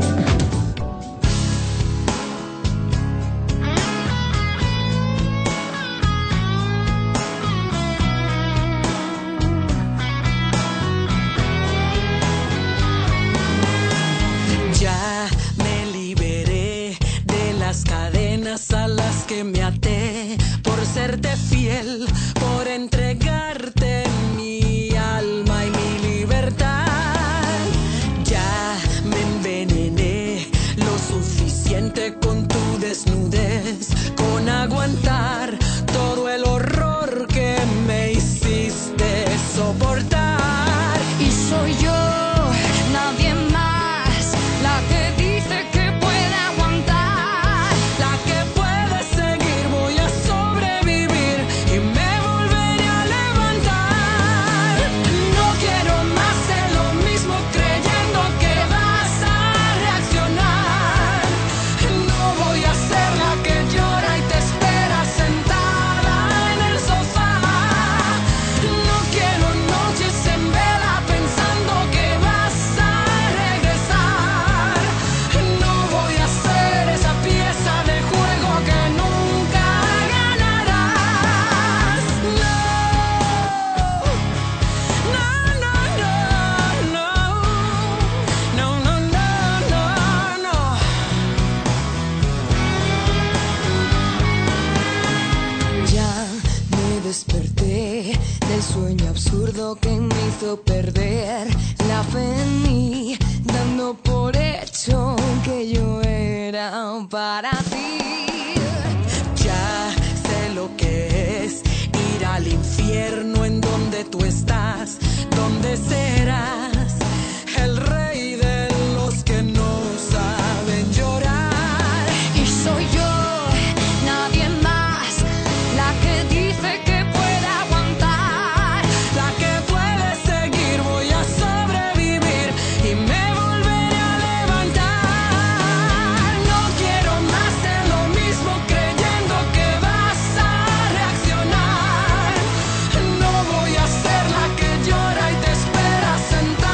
Ya me liberé de las cadenas a las que me até, por serte fiel, por entregarte mi alma y mi libertad. Ya me envenené lo suficiente con tu desnudez, con aguantar todo el horror que me hiciste soportar. Y soy yo, nadie más, la que dice que puede aguantar, la que puede seguir. Voy a sobrevivir y me volveré a levantar. No quiero más de lo mismo, creyendo que vas a reaccionar. No voy a ser la que llora y te espera sentada en el sofá. No quiero noches en vela pensando que vas a regresar. No voy a ser esa pieza de juego que nunca ganarás. No, no, no, no, no, no, no, no, no. Ya me desperté del sueño absurdo que me hizo perder la fe en mí, dando por hecho que yo era para ti. Ya sé lo que es ir al infierno en donde tú estás, donde serás el rey de los que no saben llorar. Y soy yo, nadie más, la que dice que puede aguantar, la que puede seguir. Voy a sobrevivir y me volveré a levantar. No quiero más de lo mismo, creyendo que vas a reaccionar. No voy a ser la que llora y te espera sentada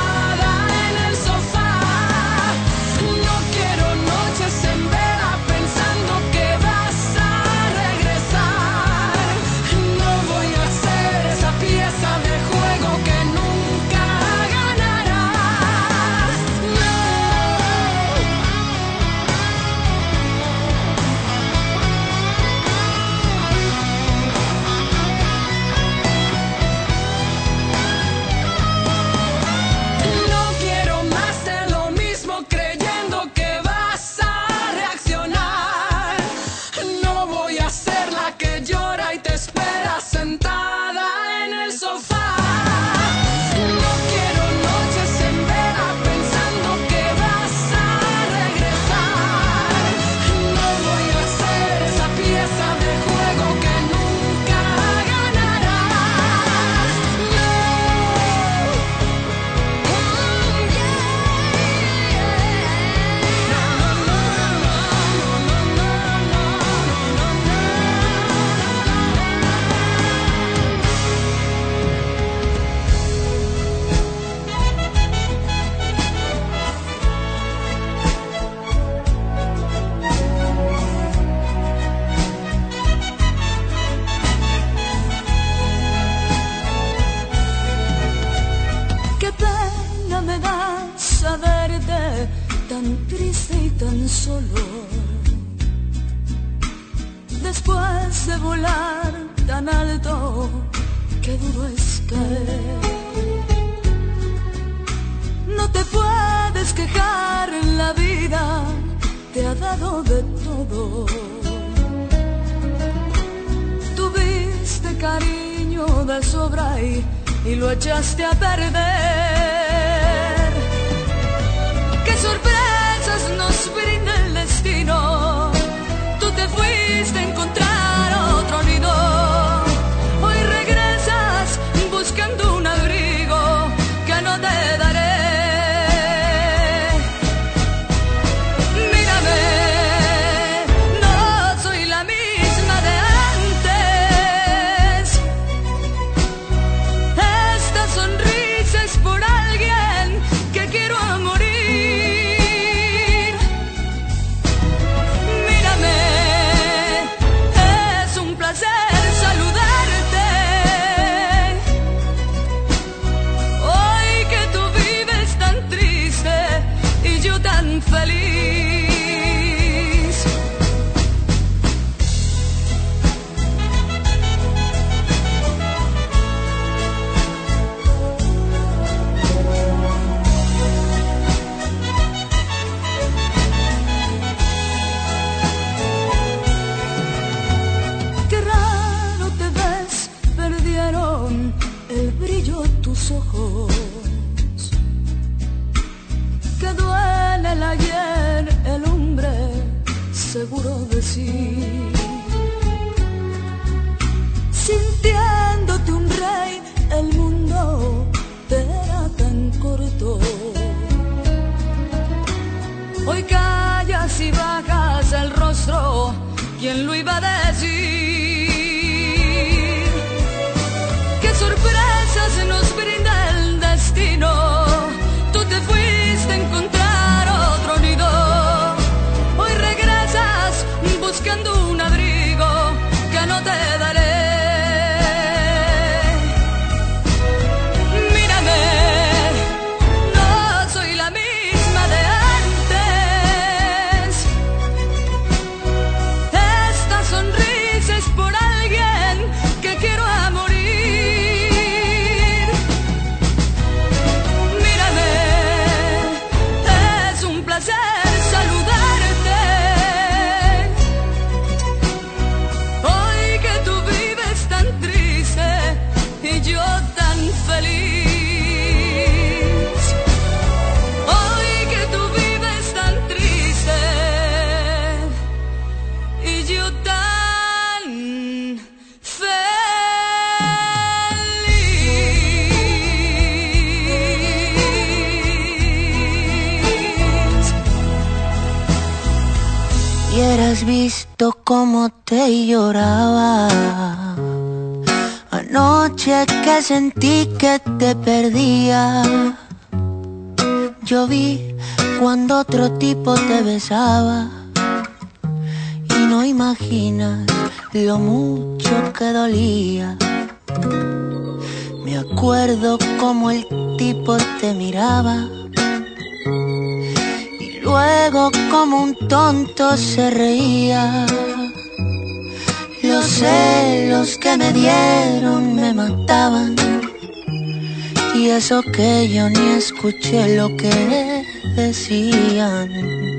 volar tan alto, qué duro es caer. No te puedes quejar, la vida te ha dado de todo. Tuviste cariño de sobra y lo echaste a perder. Qué sorpresas nos brinda el destino. Tú te fuiste a encontrar otro nido. Hoy regresas buscando un abrigo que no te daré. Mírame, no soy la misma de antes. Esta sonrisa es por alguien que quiero morir. Mírame, es un placer saludarte. Hoy que tú vives tan triste y yo tan feliz. Qué raro te ves, perdieron el brillo tus ojos. Que duele el ayer, el hombre seguro de sí. Sintiéndote un rey, el mundo te era tan corto. Hoy callas y bajas el rostro, ¿quién lo iba a decir? Qué sorpresas nos brinda el destino. Tú te fuiste a encontrar otro nido. Hoy regresas buscando un abrigo que no te daré. Mírame, no soy la misma de antes. Esta sonrisa es por alguien que quiero morir. Mírame, es un placer saludarte. Hoy que tú vives tan triste y yo tan feliz. Hoy que tú vives tan triste y yo tan feliz. Hubieras visto cómo te lloraba anoche que sentí que te perdía. Yo vi cuando otro tipo te besaba y no imaginas lo mucho que dolía. Me acuerdo cómo el tipo te miraba y luego como un tonto se reía. Los celos que me dieron me mataban, y eso que yo ni escuché lo que decían.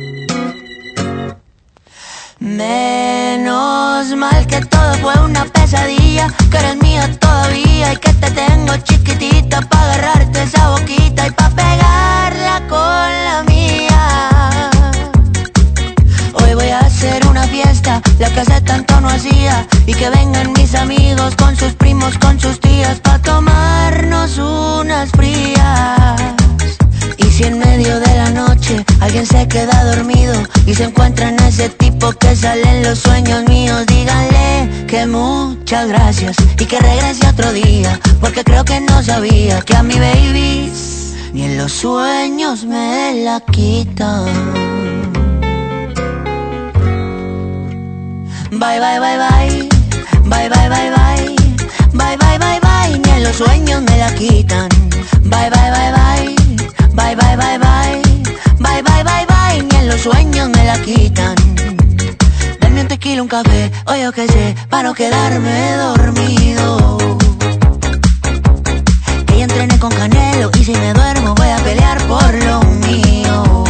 Menos mal que todo fue una pesadilla, que eres mía todavía y que te tengo chiquitita pa' agarrarte esa boquita y pa' pegarla con la mía. Hoy voy a hacer una fiesta, la que hace tanto no hacía, y que vengan mis amigos con sus primos, con sus tías, pa' tomarnos unas frías. Y si en medio de la noche alguien se queda dormido y se encuentra en ese tipo que sale en los sueños míos, díganle que muchas gracias y que regrese otro día, porque creo que no sabía que a mi baby ni en los sueños me la quitan. Bye, bye, bye, bye. Bye, bye, bye, bye. Bye, bye, bye, bye. Ni en los sueños me la quitan. Bye, bye, bye, bye. Bye, bye, bye, bye. Bye, bye, bye, bye. Ni en los sueños me la quitan. Dame un tequila tequila, un café, o yo qué sé, para no quedarme dormido. Que ya entrené con Canelo y si me duermo voy a pelear por lo mío.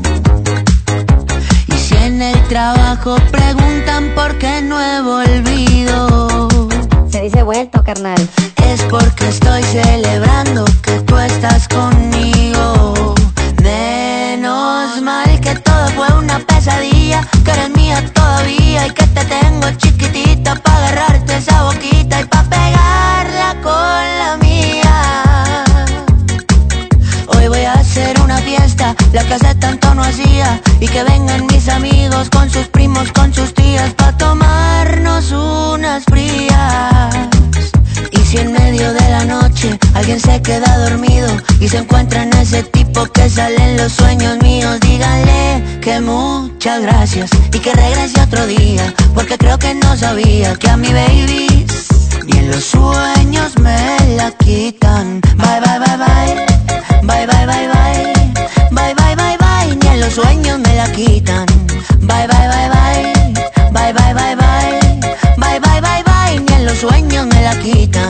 Y si en el trabajo preguntan por qué no he volvido, se dice vuelto, carnal. es porque estoy celebrando que tú estás conmigo. Menos mal que todo fue una pesadilla, que eres mía todavía y que te tengo chiquitita pa' agarrarte esa boquita y pa' pegarla con la mía. Hoy voy a hacer una fiesta, la que hace tanto no hacía, y que vengan mis amigos con sus primos, con sus tías, pa' tomarnos unas frías. Y si en medio de la noche alguien se queda dormido y se encuentra en ese tipo que sale en los sueños míos, díganle que muchas gracias y que regrese otro día, porque creo que no sabía que a mi baby ni en los sueños me la quitan. Bye, bye, bye, bye. Bye, bye, bye, bye. Bye, bye, bye, bye. Ni en los sueños me la quitan. Bye, bye, bye, bye. Bye, bye, bye, bye. Bye, bye, bye, bye. Ni en los sueños me la quitan.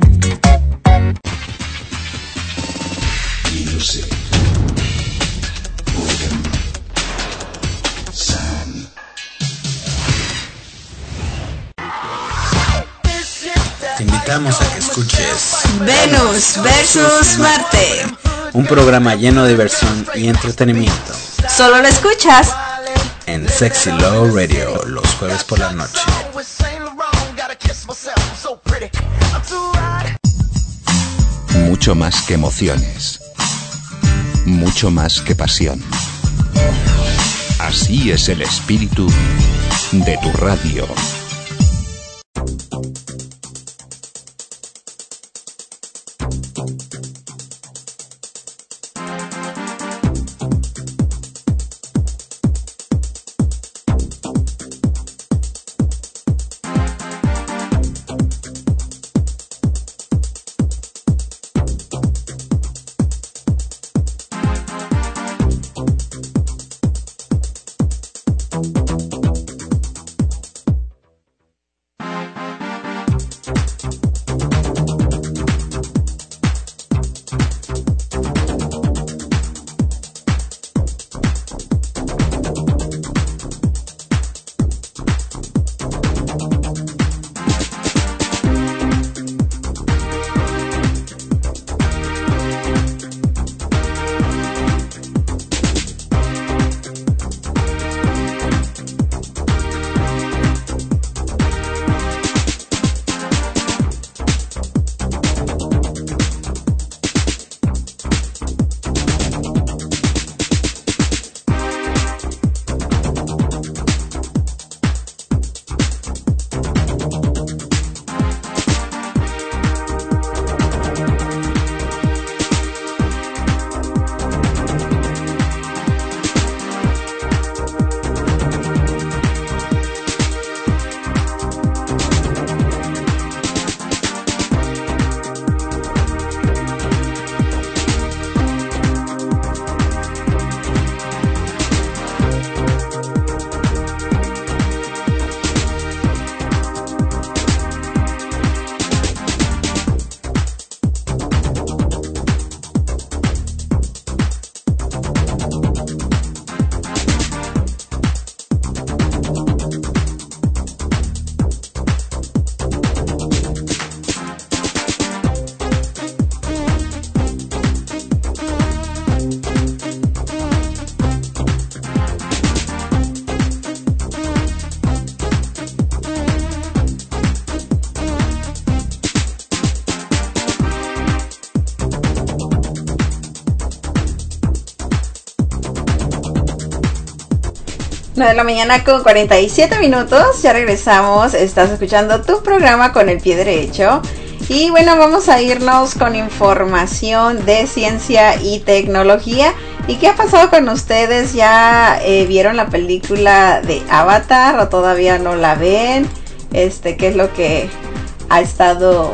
Music. Sam. Te invitamos a que escuches Venus versus Marte. un programa lleno de diversión y entretenimiento Solo lo escuchas en Sexy Love Radio los jueves por la noche. Mucho más que emociones. Mucho más que pasión. Así es el espíritu de tu radio. De la mañana con 47 minutos, ya regresamos, estás escuchando tu programa Con el Pie Derecho y bueno, vamos a irnos con información de ciencia y tecnología. ¿Y qué ha pasado con ustedes? ¿Ya vieron la película de Avatar o todavía no la ven? ¿Qué es lo que ha estado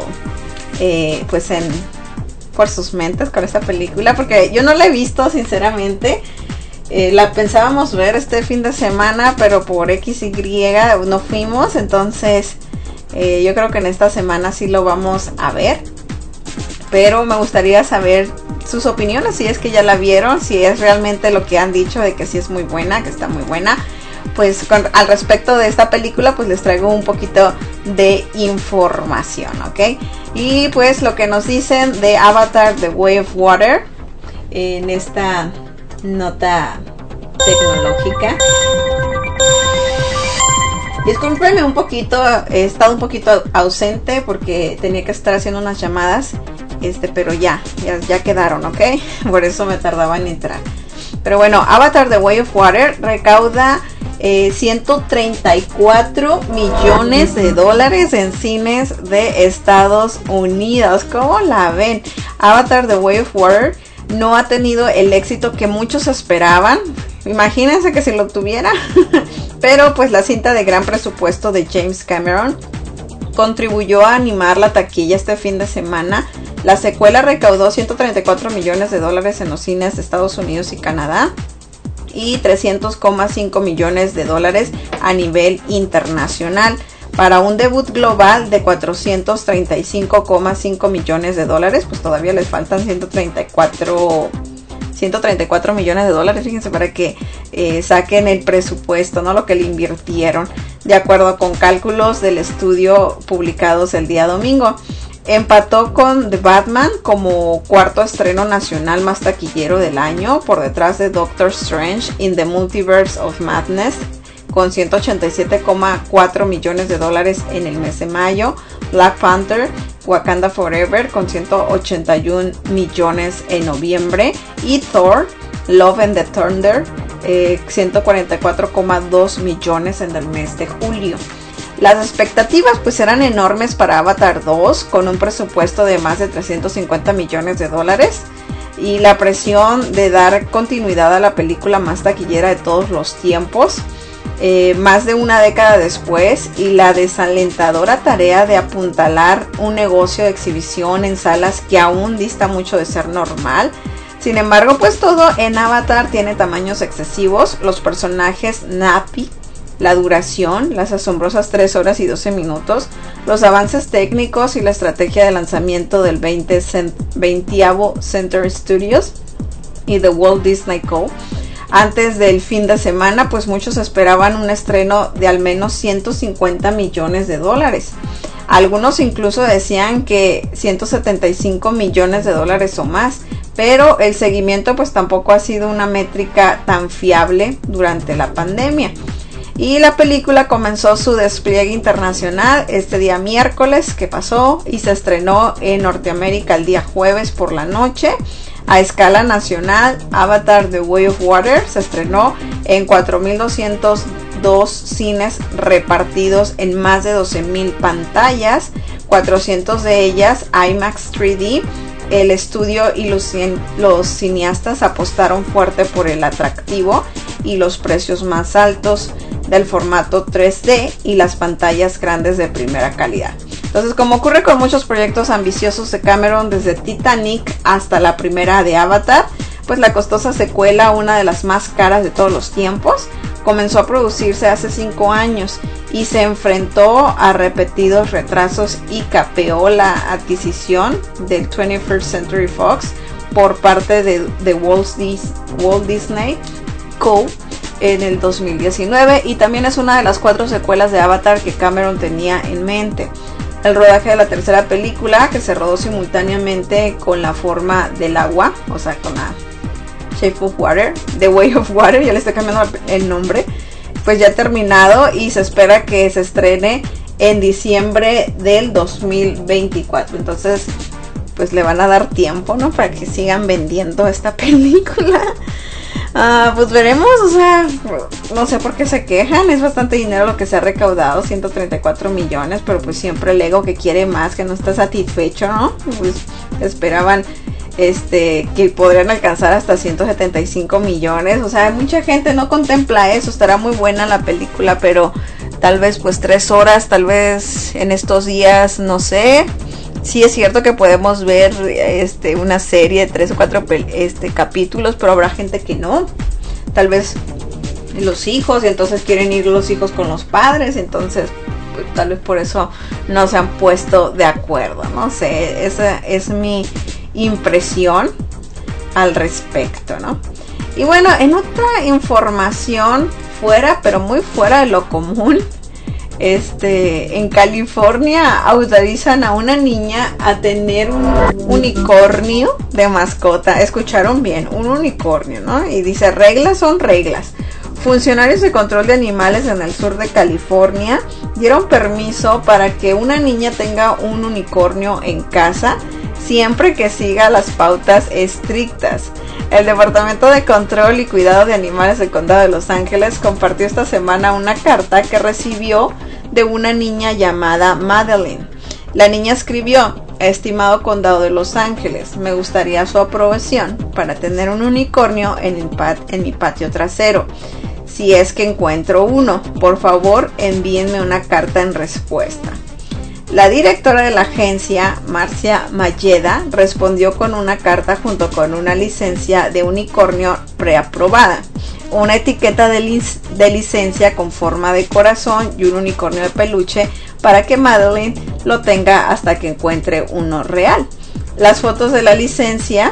pues por sus mentes con esta película? Porque yo no la he visto sinceramente. La pensábamos ver este fin de semana, pero por XY no fuimos, entonces yo creo que en esta semana sí lo vamos a ver. Pero me gustaría saber sus opiniones, si es que ya la vieron, si es realmente lo que han dicho de que sí es muy buena, que está muy buena. Pues al respecto de esta película, pues les traigo un poquito de información, ¿ok? Y pues lo que nos dicen de Avatar The Way of Water en esta nota tecnológica. Discúlpenme un poquito, he estado un poquito ausente porque tenía que estar haciendo unas llamadas, pero ya quedaron, ¿ok? Por eso me tardaba en entrar. Pero bueno, Avatar The Way of Water recauda 134 millones de dólares en cines de Estados Unidos. ¿Cómo la ven? Avatar The Way of Water no ha tenido el éxito que muchos esperaban. Imagínense que si lo tuviera. Pero pues la cinta de gran presupuesto de James Cameron contribuyó a animar la taquilla este fin de semana. La secuela recaudó 134 millones de dólares en los cines de Estados Unidos y Canadá y 300,5 millones de dólares a nivel internacional, para un debut global de 435,5 millones de dólares. Pues todavía les faltan 134 millones de dólares, fíjense, para que saquen el presupuesto, ¿no? Lo que le invirtieron, de acuerdo con cálculos del estudio publicados el día domingo. Empató con The Batman como cuarto estreno nacional más taquillero del año, por detrás de Doctor Strange in the Multiverse of Madness, con 187,4 millones de dólares en el mes de mayo. Black Panther Wakanda Forever con 181 millones en noviembre. Y Thor Love and the Thunder 144,2 millones en el mes de julio. Las expectativas pues eran enormes para Avatar 2, con un presupuesto de más de 350 millones de dólares, y la presión de dar continuidad a la película más taquillera de todos los tiempos, más de una década después, y la desalentadora tarea de apuntalar un negocio de exhibición en salas que aún dista mucho de ser normal. Sin embargo, pues todo en Avatar tiene tamaños excesivos, los personajes nappy, la duración, las asombrosas 3 horas y 12 minutos, los avances técnicos y la estrategia de lanzamiento del 20º Center Studios y The Walt Disney Co. Antes del fin de semana, pues muchos esperaban un estreno de al menos 150 millones de dólares. Algunos incluso decían que 175 millones de dólares o más, pero el seguimiento pues tampoco ha sido una métrica tan fiable durante la pandemia. Y la película comenzó su despliegue internacional este día miércoles que pasó, y se estrenó en Norteamérica el día jueves por la noche. A escala nacional, Avatar The Way of Water se estrenó en 4.202 cines repartidos en más de 12.000 pantallas, 400 de ellas IMAX 3D. El estudio y los cineastas apostaron fuerte por el atractivo y los precios más altos del formato 3D y las pantallas grandes de primera calidad. Entonces, como ocurre con muchos proyectos ambiciosos de Cameron, desde Titanic hasta la primera de Avatar, pues la costosa secuela, una de las más caras de todos los tiempos, comenzó a producirse hace 5 años y se enfrentó a repetidos retrasos y capeó la adquisición del 21st Century Fox por parte de Walt Disney Co. en el 2019, y también es una de las 4 secuelas de Avatar que Cameron tenía en mente. El rodaje de la tercera película, que se rodó simultáneamente con La forma del agua, o sea, con la Shape of Water, The Way of Water, ya le estoy cambiando el nombre, pues ya ha terminado y se espera que se estrene en diciembre del 2024. Entonces, pues le van a dar tiempo, ¿no? Para que sigan vendiendo esta película. Pues veremos, o sea, no sé por qué se quejan, es bastante dinero lo que se ha recaudado, 134 millones, pero pues siempre el ego que quiere más, que no está satisfecho, ¿no? Pues esperaban que podrían alcanzar hasta 175 millones, o sea, mucha gente no contempla eso. Estará muy buena la película, pero tal vez pues 3 horas, tal vez en estos días, no sé. Sí es cierto que podemos ver una serie de 3 o 4 capítulos, pero habrá gente que no. tal vez los hijos, y entonces quieren ir los hijos con los padres, entonces pues, tal vez por eso no se han puesto de acuerdo, no sé, esa es mi impresión al respecto, ¿no? Y bueno, en otra información fuera, pero muy fuera de lo común, en California autorizan a una niña a tener un unicornio de mascota. Escucharon bien, un unicornio, ¿no? Y dice, reglas son reglas. Funcionarios de control de animales en el sur de California dieron permiso para que una niña tenga un unicornio en casa, siempre que siga las pautas estrictas. El Departamento de Control y Cuidado de Animales del Condado de Los Ángeles compartió esta semana una carta que recibió de una niña llamada Madeline. La niña escribió: estimado Condado de Los Ángeles, me gustaría su aprobación para tener un unicornio en mi patio trasero. Si es que encuentro uno, por favor envíenme una carta en respuesta. La directora de la agencia, Marcia Malleda, respondió con una carta junto con una licencia de unicornio preaprobada, una etiqueta de licencia con forma de corazón y un unicornio de peluche para que Madeline lo tenga hasta que encuentre uno real. Las fotos de la licencia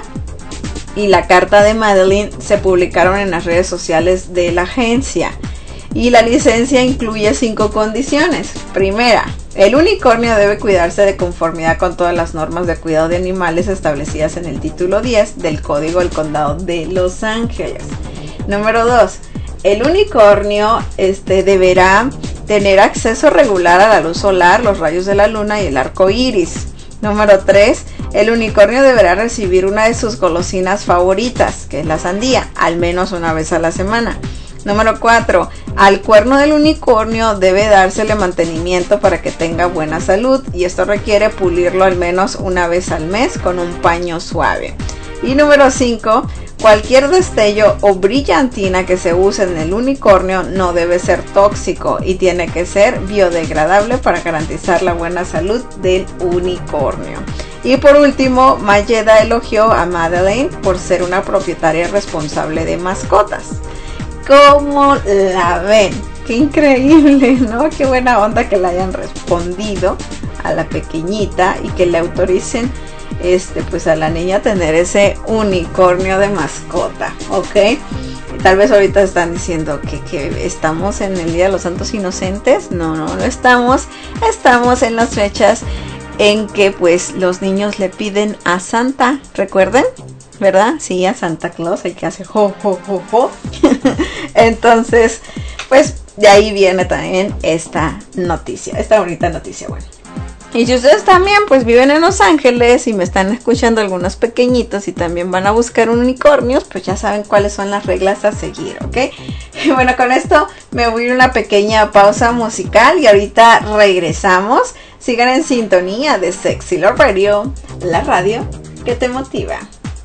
y la carta de Madeline se publicaron en las redes sociales de la agencia. Y la licencia incluye 5 condiciones. Primera, el unicornio debe cuidarse de conformidad con todas las normas de cuidado de animales establecidas en el título 10 del Código del Condado de Los Ángeles. Número 2, el unicornio deberá tener acceso regular a la luz solar, los rayos de la luna y el arco iris. Número 3, el unicornio deberá recibir una de sus golosinas favoritas, que es la sandía, al menos una vez a la semana. Número 4, al cuerno del unicornio debe dársele mantenimiento para que tenga buena salud, y esto requiere pulirlo al menos una vez al mes con un paño suave. Y número 5, cualquier destello o brillantina que se use en el unicornio no debe ser tóxico y tiene que ser biodegradable para garantizar la buena salud del unicornio. Y por último, Malleda elogió a Madeline por ser una propietaria responsable de mascotas. ¿Cómo la ven? Qué increíble, ¿no? Qué buena onda que le hayan respondido a la pequeñita y que le autoricen pues a la niña tener ese unicornio de mascota, ¿ok? Tal vez ahorita están diciendo que estamos en el Día de los Santos Inocentes. No estamos. Estamos en las fechas en que pues los niños le piden a Santa, ¿recuerden? ¿Verdad? Sí, a Santa Claus, el que hace jo, jo, jo, jo. Entonces, pues de ahí viene también esta bonita noticia, bueno. Y si ustedes también pues viven en Los Ángeles y me están escuchando algunos pequeñitos y también van a buscar unicornios, pues ya saben cuáles son las reglas a seguir, ¿ok? Y bueno, con esto me voy a ir a una pequeña pausa musical y ahorita regresamos. Sigan en sintonía de Sexy Love Radio, la radio que te motiva.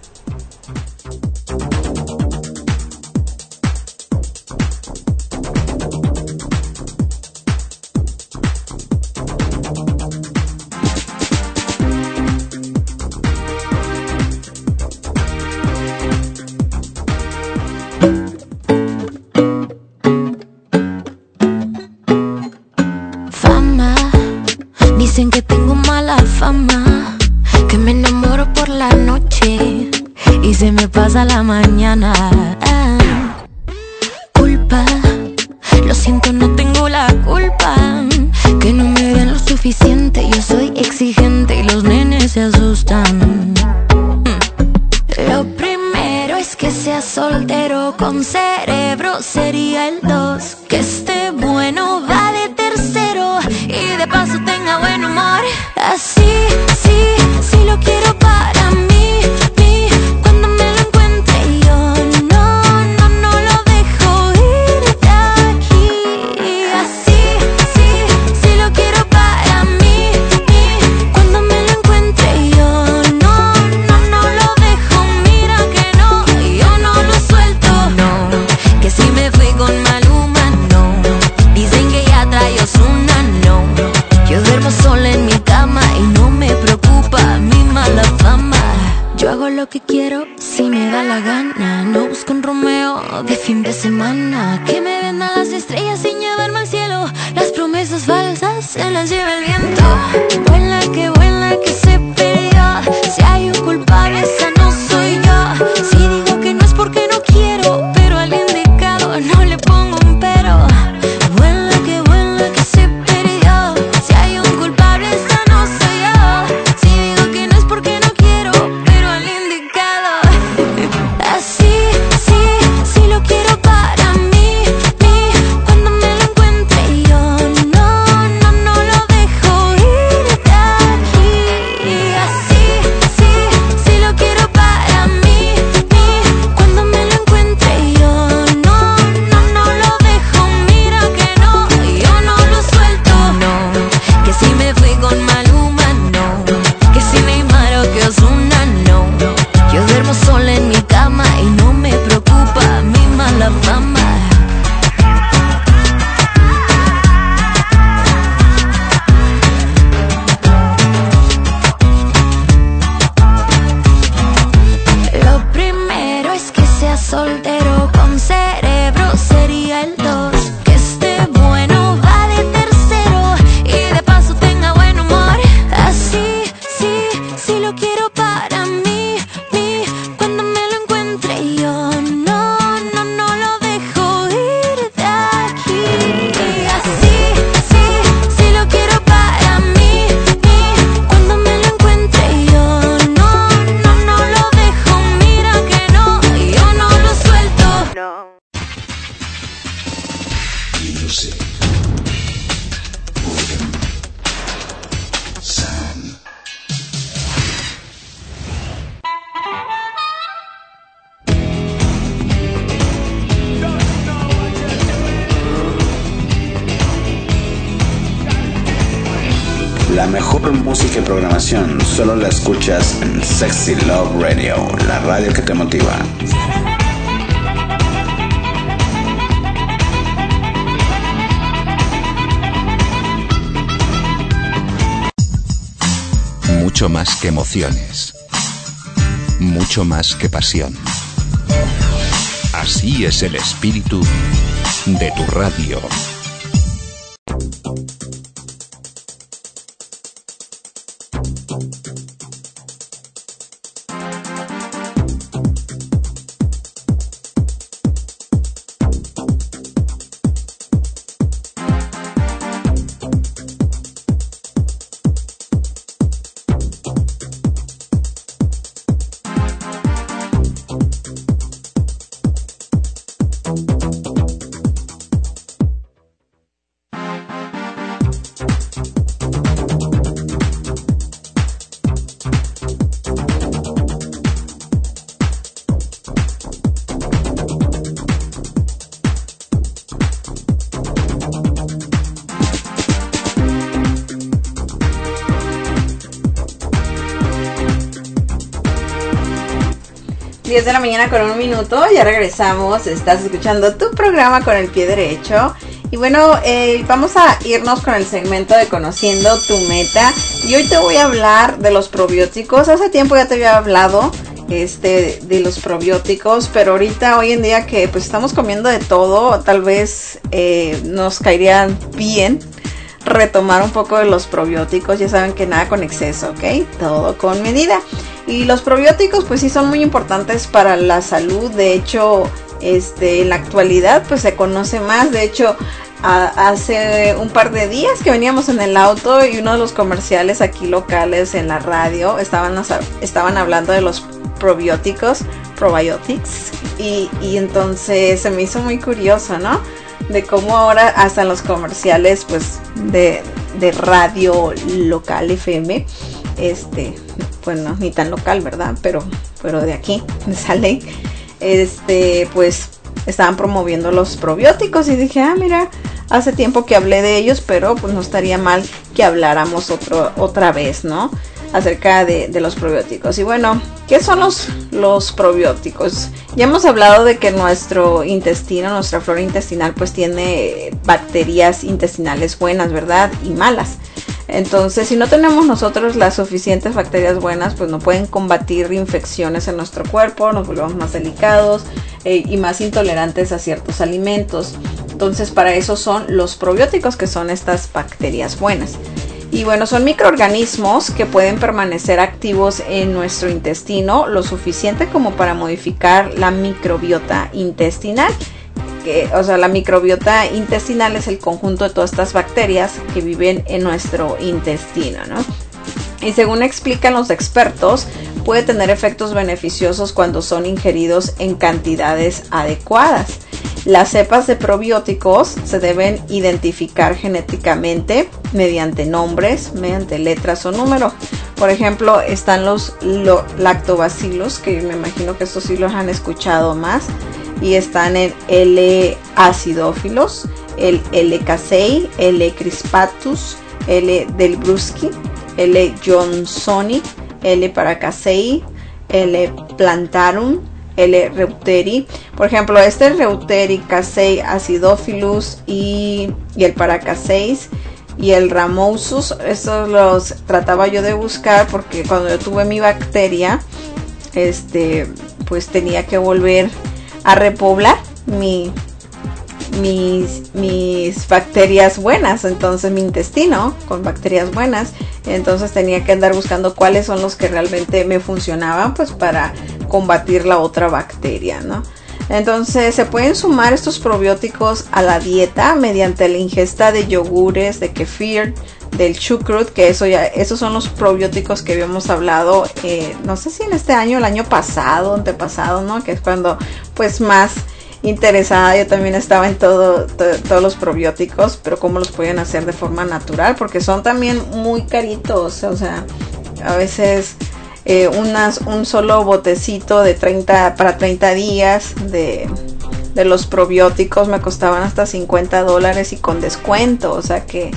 Dicen que tengo mala fama, que me enamoro por la noche y se me pasa la mañana. Culpa, lo siento, no tengo la culpa, que no me den lo suficiente. Yo soy exigente y los nenes se asustan. Lo primero es que sea soltero con cerebro, sería el 2. Que esté bueno, va de tercero y de paso tenga buen humor. Así, sí lo quiero para mí, cuando me lo encuentre yo no lo dejo ir de aquí. Así, sí lo quiero para mí, cuando me lo encuentre yo no lo dejo. Mira que no, yo no lo suelto. No, que si me fui con Maluma, no. Dicen que ya trae Ozuna, no. Yo duermo sola en mi cama y no me preocupa mi mala fama. Yo hago lo que quiero si me da la gana. No busco un Romeo sueño de fin de semana. Que me vendan las estrellas sin llevarme al cielo. Las promesas falsas se las lleva el viento. Vuela que se perdió. Si hay un culpable, esa no soy yo. Si digo que no es porque no quiero, pero al indicado no le pongo un pero. Vuela que se perdió. Si hay un culpable, esa no soy yo. Si digo que no es porque no quiero, pero al indicado. Así, sí lo quiero para mí. Cuando me lo encuentre yo no lo dejo ir de aquí. Así, sí lo quiero para mí. Cuando me lo encuentre yo no lo dejo. Mira que no, yo no lo suelto. No, que si me fui con Maluma, no. Que si Neymar o que Ozuna, no. Yo duermo sola en mi cama y no me preocupa mi mala fama. Lo primero es que sea soltero con cerebro, sería el 2. Que esté bueno, va de tercero y de paso tenga buen humor. Así, sí lo quiero para mí. Cuando me lo encuentre yo no lo dejo ir de aquí. Así, sí lo quiero para mí. Cuando me lo encuentre yo no lo dejo. Mira que no, yo no lo suelto. No. Music. Sam. La mejor música y programación solo la escuchas en Sexy Love Radio, la radio que te motiva. Mucho más que emociones. Mucho más que pasión. Así es el espíritu de tu radio. De la mañana con 1 minuto, ya regresamos. Estás escuchando tu programa Con el Pie Derecho. Y bueno, vamos a irnos con el segmento de Conociendo tu Meta. Y hoy te voy a hablar de los probióticos. Hace tiempo ya te había hablado de los probióticos, pero ahorita, hoy en día que pues estamos comiendo de todo, tal vez nos caería bien retomar un poco de los probióticos. Ya saben que nada con exceso, ¿ok? Todo con medida. Y los probióticos pues sí son muy importantes para la salud. De hecho, en la actualidad pues se conoce más. De hecho, hace un par de días que veníamos en el auto y uno de los comerciales aquí locales en la radio estaban hablando de los probiotics, y entonces se me hizo muy curioso, ¿no? De cómo ahora hasta en los comerciales pues de radio local FM, bueno, ni tan local, ¿verdad? Pero de aquí, de Salt Lake, pues estaban promoviendo los probióticos y dije, mira, hace tiempo que hablé de ellos, pero pues no estaría mal que habláramos otra vez, ¿no? Acerca de los probióticos. Y bueno, ¿qué son los probióticos? Ya hemos hablado de que nuestro intestino, nuestra flora intestinal, pues tiene bacterias intestinales buenas, ¿verdad? Y malas. Entonces, si no tenemos nosotros las suficientes bacterias buenas, pues no pueden combatir infecciones en nuestro cuerpo, nos volvemos más delicados y más intolerantes a ciertos alimentos. Entonces, para eso son los probióticos, que son estas bacterias buenas. Y bueno, son microorganismos que pueden permanecer activos en nuestro intestino lo suficiente como para modificar la microbiota intestinal. La microbiota intestinal es el conjunto de todas estas bacterias que viven en nuestro intestino, ¿no? Y según explican los expertos, puede tener efectos beneficiosos cuando son ingeridos en cantidades adecuadas. Las cepas de probióticos se deben identificar genéticamente mediante nombres, mediante letras o números. Por ejemplo, están los lactobacillus, que me imagino que estos sí los han escuchado más, y están en L. acidophilus, el L. casei, L. crispatus, L. delbrueckii, L. johnsoni, L. paracasei, L. plantarum, L. reuteri. Por ejemplo, este reuteri, casei, acidophilus y el paracaseis y el ramousus, estos los trataba yo de buscar porque cuando yo tuve mi bacteria, pues tenía que volver a repoblar mis bacterias buenas, entonces mi intestino con bacterias buenas, entonces tenía que andar buscando cuáles son los que realmente me funcionaban, pues para combatir la otra bacteria, ¿no? Entonces se pueden sumar estos probióticos a la dieta mediante la ingesta de yogures, de kefir, del chucrut, que esos son los probióticos que habíamos hablado, no sé si en este año, el año pasado, antepasado, ¿no? Que es cuando pues más interesada yo también estaba en todos los probióticos, pero cómo los pueden hacer de forma natural, porque son también muy caritos, o sea, a veces un solo botecito de 30 días de los probióticos me costaban hasta $50 y con descuento, o sea que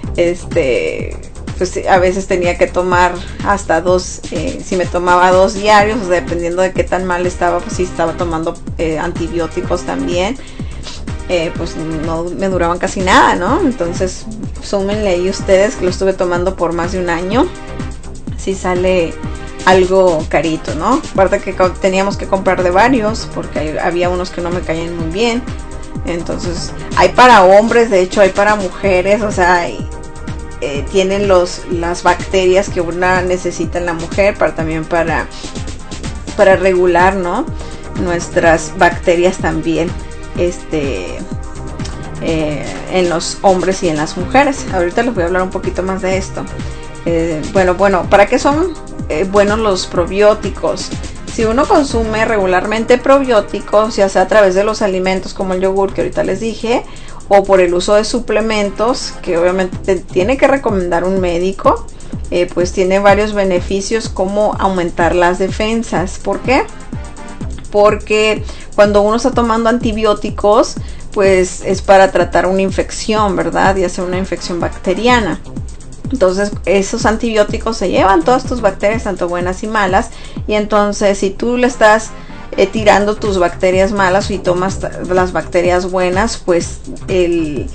pues a veces tenía que tomar hasta 2, si me tomaba 2 diarios, o sea, dependiendo de qué tan mal estaba, pues si estaba tomando antibióticos también, pues no me duraban casi nada, ¿no? Entonces súmenle ahí ustedes que lo estuve tomando por más de un año, si sale algo carito, ¿no? Aparte que teníamos que comprar de varios porque había unos que no me caían muy bien. Entonces hay para hombres, de hecho hay para mujeres, o sea, tienen las bacterias que una necesita en la mujer también para regular, ¿no? Nuestras bacterias también en los hombres y en las mujeres. Ahorita les voy a hablar un poquito más de esto. Bueno, ¿para qué son buenos los probióticos? Si uno consume regularmente probióticos, ya sea a través de los alimentos como el yogur que ahorita les dije, o por el uso de suplementos que obviamente tiene que recomendar un médico, pues tiene varios beneficios como aumentar las defensas. ¿Por qué? Porque cuando uno está tomando antibióticos, pues es para tratar una infección, ¿verdad? Ya sea una infección bacteriana. Entonces esos antibióticos se llevan todas tus bacterias, tanto buenas y malas, y entonces si tú le estás tirando tus bacterias malas y tomas las bacterias buenas, pues el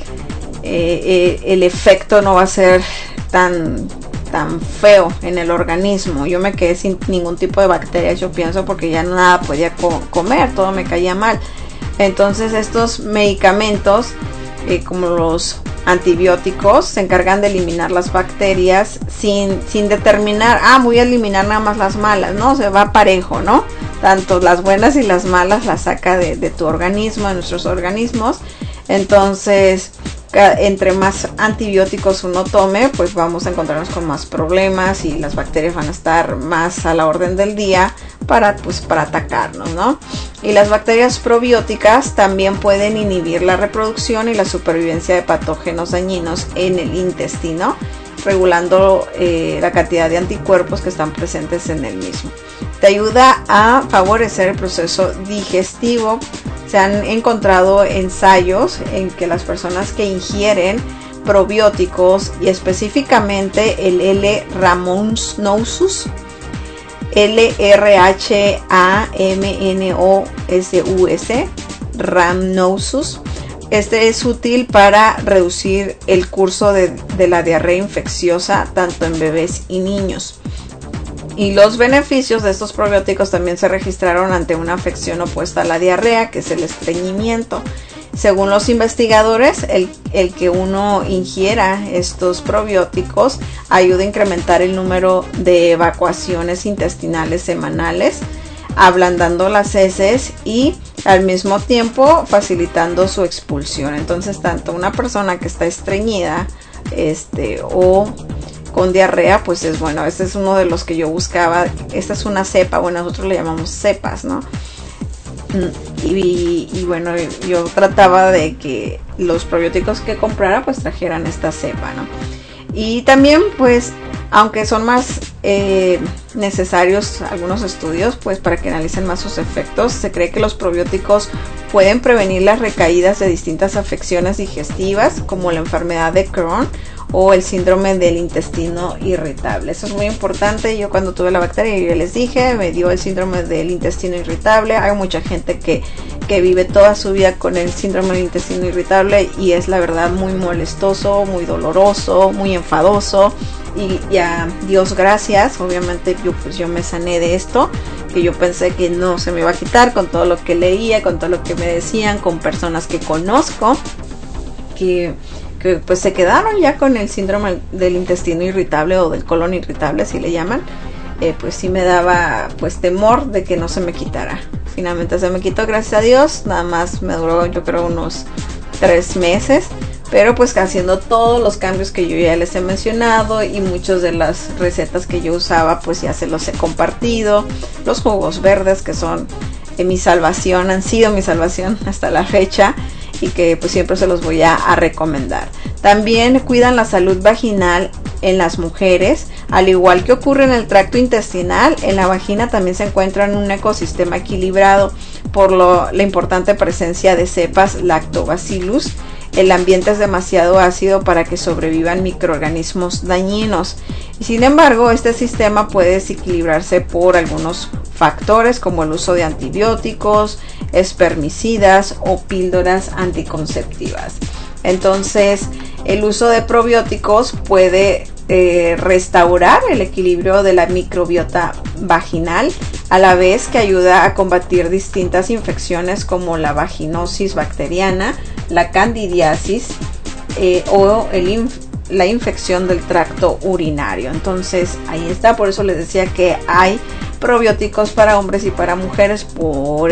efecto no va a ser tan feo en el organismo. Yo me quedé sin ningún tipo de bacterias, yo pienso, porque ya nada podía comer, todo me caía mal. Entonces estos medicamentos, como los antibióticos, se encargan de eliminar las bacterias sin determinar, voy a eliminar nada más las malas, ¿no? Se va parejo, ¿no? Tanto las buenas y las malas las saca de tu organismo, de nuestros organismos. Entonces, entre más antibióticos uno tome, pues vamos a encontrarnos con más problemas y las bacterias van a estar más a la orden del día para atacarnos, ¿no? Y las bacterias probióticas también pueden inhibir la reproducción y la supervivencia de patógenos dañinos en el intestino, regulando la cantidad de anticuerpos que están presentes en el mismo. Te ayuda a favorecer el proceso digestivo. Se han encontrado ensayos en que las personas que ingieren probióticos, y específicamente el L. rhamnosus, LRHAMNOSUS, rhamnosus, Este es útil para reducir el curso de la diarrea infecciosa tanto en bebés y niños. Y los beneficios de estos probióticos también se registraron ante una afección opuesta a la diarrea, que es el estreñimiento. Según los investigadores, el que uno ingiera estos probióticos ayuda a incrementar el número de evacuaciones intestinales semanales, ablandando las heces y al mismo tiempo facilitando su expulsión. Entonces, tanto una persona que está estreñida o con diarrea, pues es bueno. Este es uno de los que yo buscaba. Esta es una cepa, bueno, nosotros le llamamos cepas, ¿no? Y bueno, yo trataba de que los probióticos que comprara pues trajeran esta cepa, ¿no? Y también, pues, aunque son más necesarios algunos estudios, pues para que analicen más sus efectos, se cree que los probióticos pueden prevenir las recaídas de distintas afecciones digestivas, como la enfermedad de Crohn o el síndrome del intestino irritable. Eso es muy importante. Yo cuando tuve la bacteria, yo les dije, me dio el síndrome del intestino irritable. Hay mucha gente que vive toda su vida con el síndrome del intestino irritable y es la verdad muy molestoso, muy doloroso, muy enfadoso. Y a Dios gracias, obviamente yo me sané de esto, que yo pensé que no se me iba a quitar con todo lo que leía, con todo lo que me decían, con personas que conozco que pues se quedaron ya con el síndrome del intestino irritable o del colon irritable, así le llaman. Pues sí me daba pues temor de que no se me quitara. Finalmente se me quitó, gracias a Dios. Nada más me duró, yo creo, unos 3 meses, pero pues haciendo todos los cambios que yo ya les he mencionado y muchas de las recetas que yo usaba pues ya se los he compartido. Los jugos verdes, que son mi salvación, han sido mi salvación hasta la fecha, y que pues siempre se los voy a recomendar. También cuidan la salud vaginal en las mujeres, al igual que ocurre en el tracto intestinal. En la vagina también se encuentra en un ecosistema equilibrado por la importante presencia de cepas Lactobacillus. El ambiente es demasiado ácido para que sobrevivan microorganismos dañinos. Y sin embargo, este sistema puede desequilibrarse por algunos factores como el uso de antibióticos, espermicidas o píldoras anticonceptivas. Entonces, el uso de probióticos puede restaurar el equilibrio de la microbiota vaginal, a la vez que ayuda a combatir distintas infecciones como la vaginosis bacteriana, la candidiasis o la infección del tracto urinario. Entonces ahí está, por eso les decía que hay probióticos para hombres y para mujeres por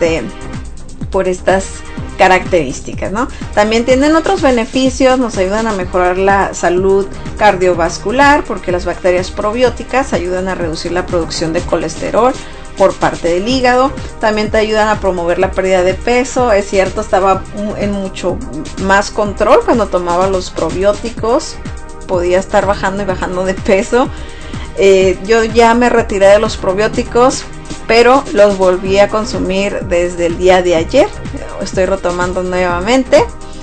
estas características, ¿no? También tienen otros beneficios, nos ayudan a mejorar la salud cardiovascular porque las bacterias probióticas ayudan a reducir la producción de colesterol por parte del hígado. También te ayudan a promover la pérdida de peso. Es cierto, estaba en mucho más control cuando tomaba los probióticos, podía estar bajando y bajando de peso. Yo ya me retiré de los probióticos, pero los volví a consumir desde el día de ayer. Estoy retomando nuevamente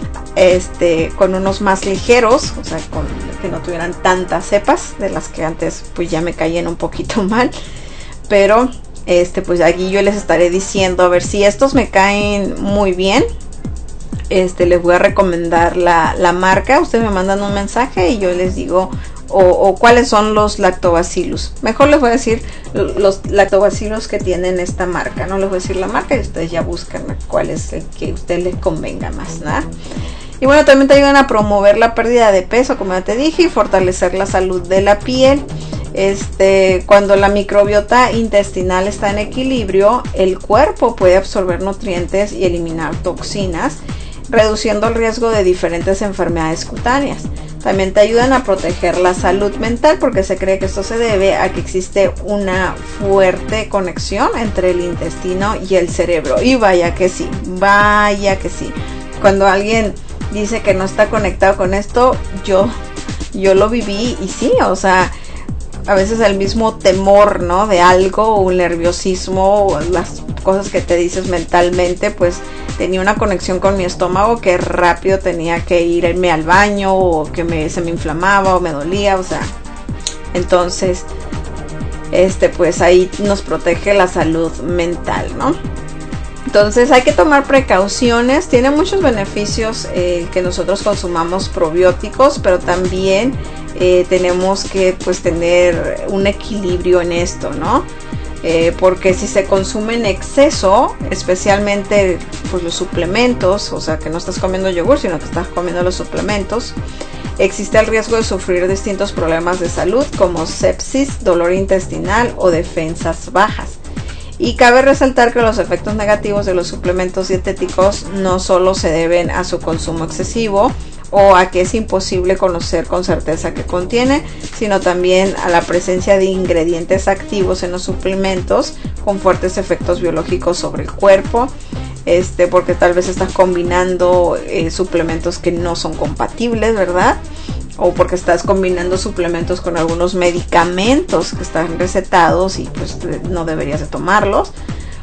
con unos más ligeros, o sea, con que no tuvieran tantas cepas de las que antes pues ya me caían un poquito mal, pero pues aquí yo les estaré diciendo a ver si estos me caen muy bien. Les voy a recomendar la marca. Ustedes me mandan un mensaje y yo les digo o cuáles son los lactobacillus. Mejor les voy a decir los lactobacillus que tienen esta marca. No les voy a decir la marca y ustedes ya buscan cuál es el que a ustedes les convenga más, ¿no? Y bueno, también te ayudan a promover la pérdida de peso, como ya te dije, y fortalecer la salud de la piel. Cuando la microbiota intestinal está en equilibrio, el cuerpo puede absorber nutrientes y eliminar toxinas, reduciendo el riesgo de diferentes enfermedades cutáneas. También te ayudan a proteger la salud mental porque se cree que esto se debe a que existe una fuerte conexión entre el intestino y el cerebro. Y vaya que sí, vaya que sí. Cuando alguien dice que no está conectado con esto, yo lo viví y sí, o sea, a veces el mismo temor, ¿no? De algo, o el nerviosismo, o las cosas que te dices mentalmente, pues tenía una conexión con mi estómago que rápido tenía que irme al baño, o que se me inflamaba o me dolía, o sea, entonces pues ahí nos protege la salud mental, ¿no? Entonces hay que tomar precauciones. Tiene muchos beneficios que nosotros consumamos probióticos, pero también tenemos que pues tener un equilibrio en esto, ¿no? Porque si se consume en exceso, especialmente pues los suplementos, o sea que no estás comiendo yogur sino que estás comiendo los suplementos, existe el riesgo de sufrir distintos problemas de salud como sepsis, dolor intestinal o defensas bajas. Y cabe resaltar que los efectos negativos de los suplementos dietéticos no solo se deben a su consumo excesivo o a que es imposible conocer con certeza qué contiene, sino también a la presencia de ingredientes activos en los suplementos con fuertes efectos biológicos sobre el cuerpo, porque tal vez estás combinando suplementos que no son compatibles, ¿verdad? O porque estás combinando suplementos con algunos medicamentos que están recetados y pues no deberías de tomarlos,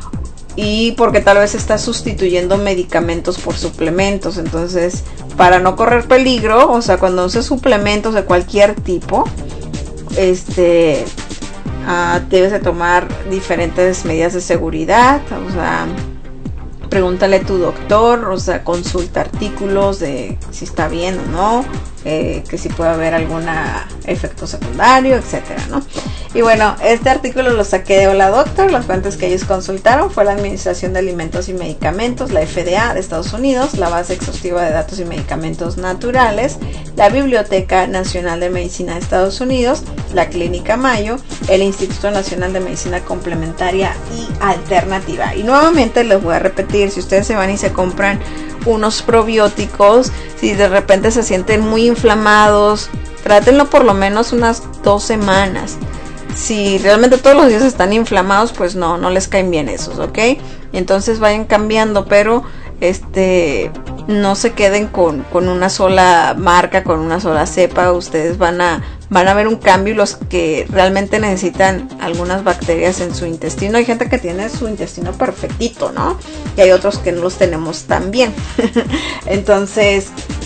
y porque tal vez estás sustituyendo medicamentos por suplementos. Entonces, para no correr peligro, o sea, cuando uses suplementos de cualquier tipo, debes de tomar diferentes medidas de seguridad. O sea, pregúntale a tu doctor, o sea, consulta artículos de si está bien o no, que si puede haber algún efecto secundario, etcétera, ¿no? Y bueno, este artículo lo saqué de Hola Doctor. Las fuentes que ellos consultaron fue la Administración de Alimentos y Medicamentos, la FDA de Estados Unidos, la Base Exhaustiva de Datos y Medicamentos Naturales, la Biblioteca Nacional de Medicina de Estados Unidos, la Clínica Mayo, el Instituto Nacional de Medicina Complementaria y Alternativa. Y nuevamente les voy a repetir, si ustedes se van y se compran unos probióticos, si de repente se sienten muy inflamados, trátenlo por lo menos unas 2 semanas. Si realmente todos los días están inflamados, pues no les caen bien esos, ¿ok? Entonces vayan cambiando, pero no se queden con una sola marca, con una sola cepa. Ustedes van a ver un cambio. Los que realmente necesitan algunas bacterias en su intestino, hay gente que tiene su intestino perfectito, ¿no? Y hay otros que no los tenemos tan bien. Entonces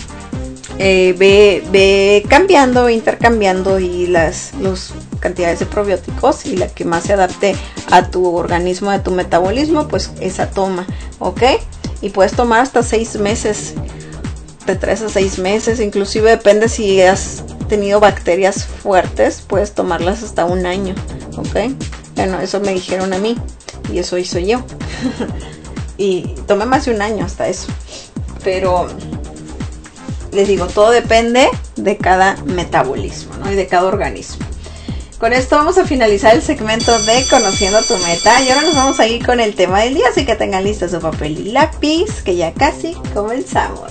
ve cambiando, intercambiando, y las cantidades de probióticos, y la que más se adapte a tu organismo, a tu metabolismo, pues esa toma, ¿ok? Y puedes tomar hasta 6 meses, de 3 a 6 meses, inclusive depende si has tenido bacterias fuertes, puedes tomarlas hasta 1 año, ¿ok? Bueno, eso me dijeron a mí y eso hizo yo. Y tomé más de 1 año hasta eso, pero les digo, todo depende de cada metabolismo, ¿no? Y de cada organismo. Con esto vamos a finalizar el segmento de Conociendo tu Meta, y ahora nos vamos a ir con el tema del día, así que tengan listos su papel y lápiz, que ya casi comenzamos.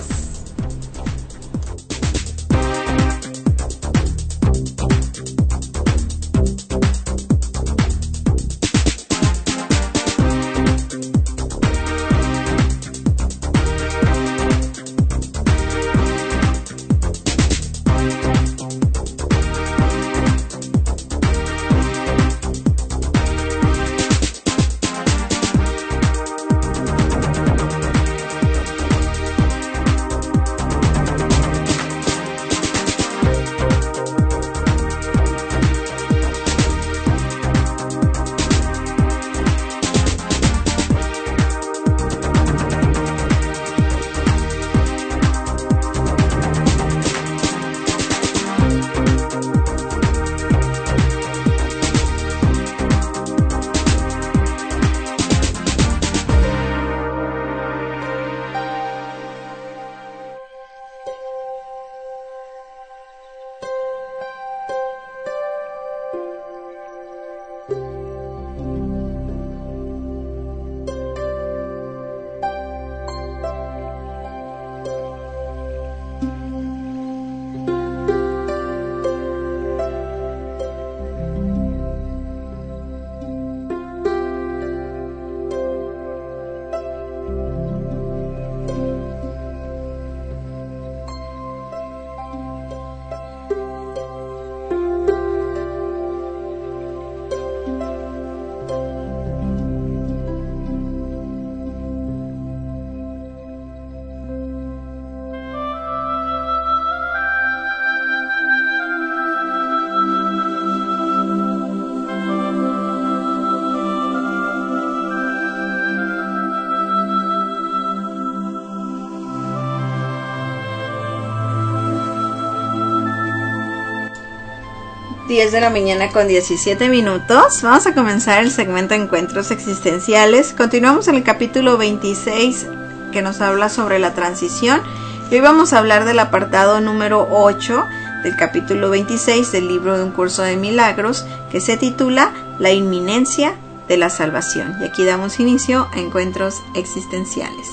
10 de la mañana con 17 minutos. Vamos a comenzar el segmento de Encuentros Existenciales. Continuamos en el capítulo 26 que nos habla sobre la transición. Y hoy vamos a hablar del apartado número 8 del capítulo 26 del libro de Un Curso de Milagros, que se titula La inminencia de la salvación. Y aquí damos inicio a Encuentros Existenciales.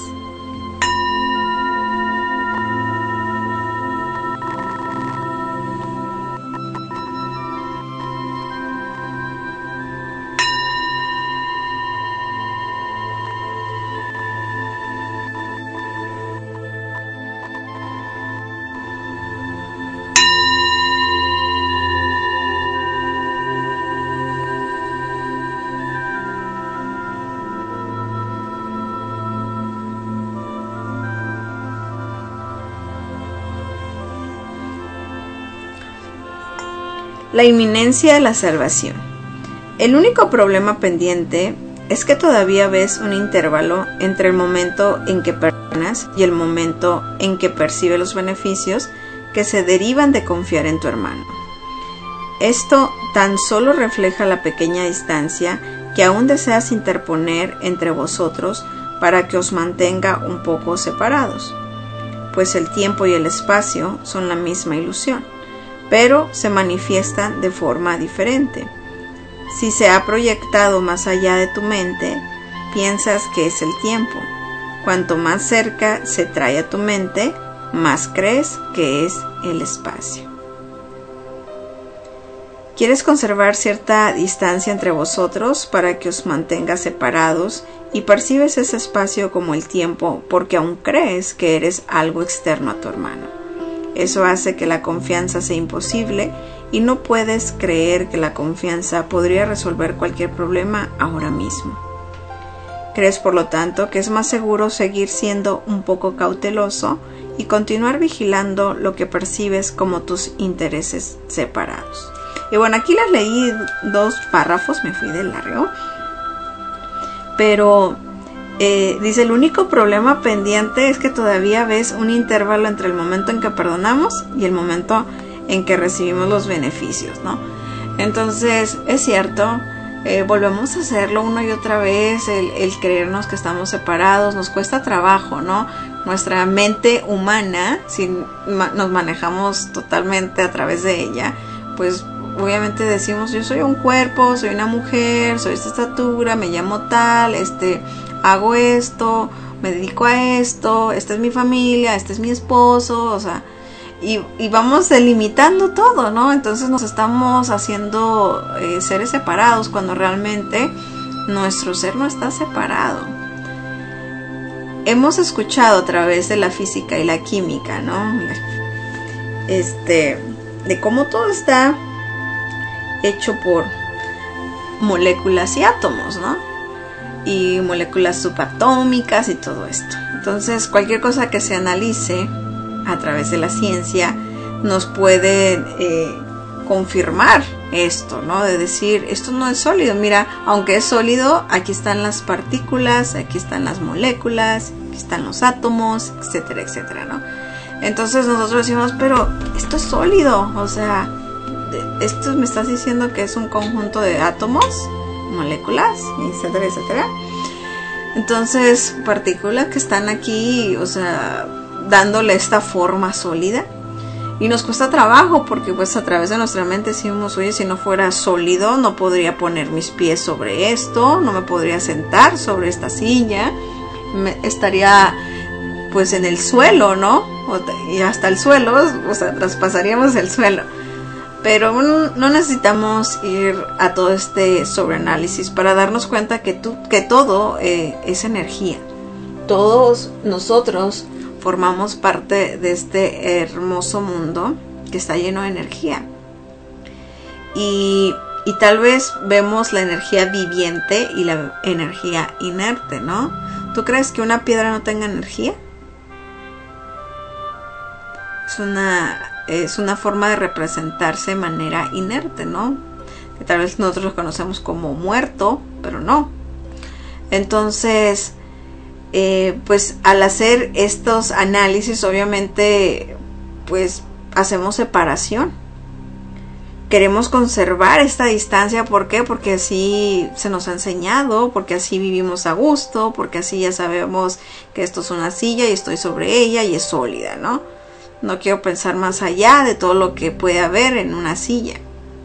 La inminencia de la salvación. El único problema pendiente es que todavía ves un intervalo entre el momento en que perdonas y el momento en que percibes los beneficios que se derivan de confiar en tu hermano. Esto tan solo refleja la pequeña distancia que aún deseas interponer entre vosotros para que os mantenga un poco separados, pues el tiempo y el espacio son la misma ilusión, pero se manifiestan de forma diferente. Si se ha proyectado más allá de tu mente, piensas que es el tiempo. Cuanto más cerca se trae a tu mente, más crees que es el espacio. Quieres conservar cierta distancia entre vosotros para que os mantengas separados y percibes ese espacio como el tiempo porque aún crees que eres algo externo a tu hermano. Eso hace que la confianza sea imposible y no puedes creer que la confianza podría resolver cualquier problema ahora mismo. Crees, por lo tanto, que es más seguro seguir siendo un poco cauteloso y continuar vigilando lo que percibes como tus intereses separados. Y bueno, aquí les leí 2 párrafos, me fui de largo, pero dice, el único problema pendiente es que todavía ves un intervalo entre el momento en que perdonamos y el momento en que recibimos los beneficios, ¿no? Entonces, es cierto, volvemos a hacerlo una y otra vez, el creernos que estamos separados, nos cuesta trabajo, ¿no? Nuestra mente humana, si nos manejamos totalmente a través de ella, pues obviamente decimos, yo soy un cuerpo, soy una mujer, soy esta estatura, me llamo tal, hago esto, me dedico a esto, esta es mi familia, este es mi esposo, o sea, y vamos delimitando todo, ¿no? Entonces nos estamos haciendo seres separados cuando realmente nuestro ser no está separado. Hemos escuchado a través de la física y la química, ¿no? De cómo todo está hecho por moléculas y átomos, ¿no? Y moléculas subatómicas y todo esto. Entonces, cualquier cosa que se analice a través de la ciencia nos puede confirmar esto, ¿no? De decir, esto no es sólido. Mira, aunque es sólido, aquí están las partículas, aquí están las moléculas, aquí están los átomos, etcétera, etcétera, ¿no? Entonces nosotros decimos, pero esto es sólido, o sea, esto me estás diciendo que es un conjunto de átomos, moléculas, etcétera, etcétera. Entonces, partículas que están aquí, o sea, dándole esta forma sólida. Y nos cuesta trabajo porque pues a través de nuestra mente decimos, oye, si no fuera sólido no podría poner mis pies sobre esto, no me podría sentar sobre esta silla, estaría pues en el suelo, ¿no? Y hasta el suelo, o sea, traspasaríamos el suelo. Pero no necesitamos ir a todo este sobreanálisis para darnos cuenta que todo es energía. Todos nosotros formamos parte de este hermoso mundo que está lleno de energía. Y tal vez vemos la energía viviente y la energía inerte, ¿no? ¿Tú crees que una piedra no tenga energía? Es una forma de representarse de manera inerte, ¿no? Que tal vez nosotros lo conocemos como muerto, pero no. Entonces, pues al hacer estos análisis, obviamente, pues hacemos separación. queremos conservar esta distancia. ¿Por qué? Porque así se nos ha enseñado, porque así vivimos a gusto, porque así ya sabemos que esto es una silla y estoy sobre ella y es sólida, ¿no? No quiero pensar más allá de todo lo que puede haber en una silla.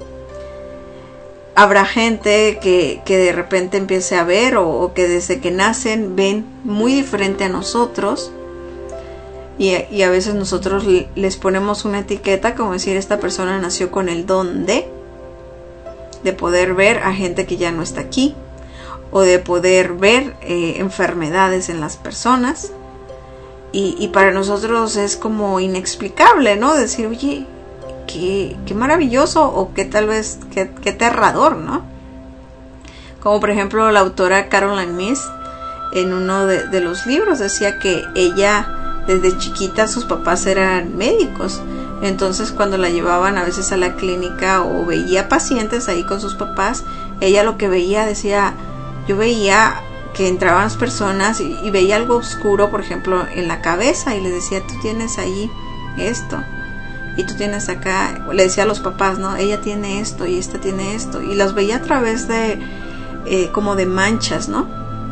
Habrá gente que de repente empiece a ver o que desde que nacen ven muy diferente a nosotros. Y a veces nosotros les ponemos una etiqueta, como decir, esta persona nació con el don de poder ver a gente que ya no está aquí, o de poder ver enfermedades en las personas. Y para nosotros es como inexplicable, ¿no? Decir, oye, qué maravilloso, o que tal vez qué aterrador, ¿no? Como por ejemplo la autora Caroline Myss, en uno de los libros decía que ella, desde chiquita, sus papás eran médicos. Entonces cuando la llevaban a veces a la clínica o veía pacientes ahí con sus papás, ella lo que veía, decía, yo veía que entraban las personas y veía algo oscuro, por ejemplo, en la cabeza, y les decía, tú tienes ahí esto, y tú tienes acá, le decía a los papás, ¿no? Ella tiene esto y esta tiene esto, y las veía a través de como de manchas, ¿no?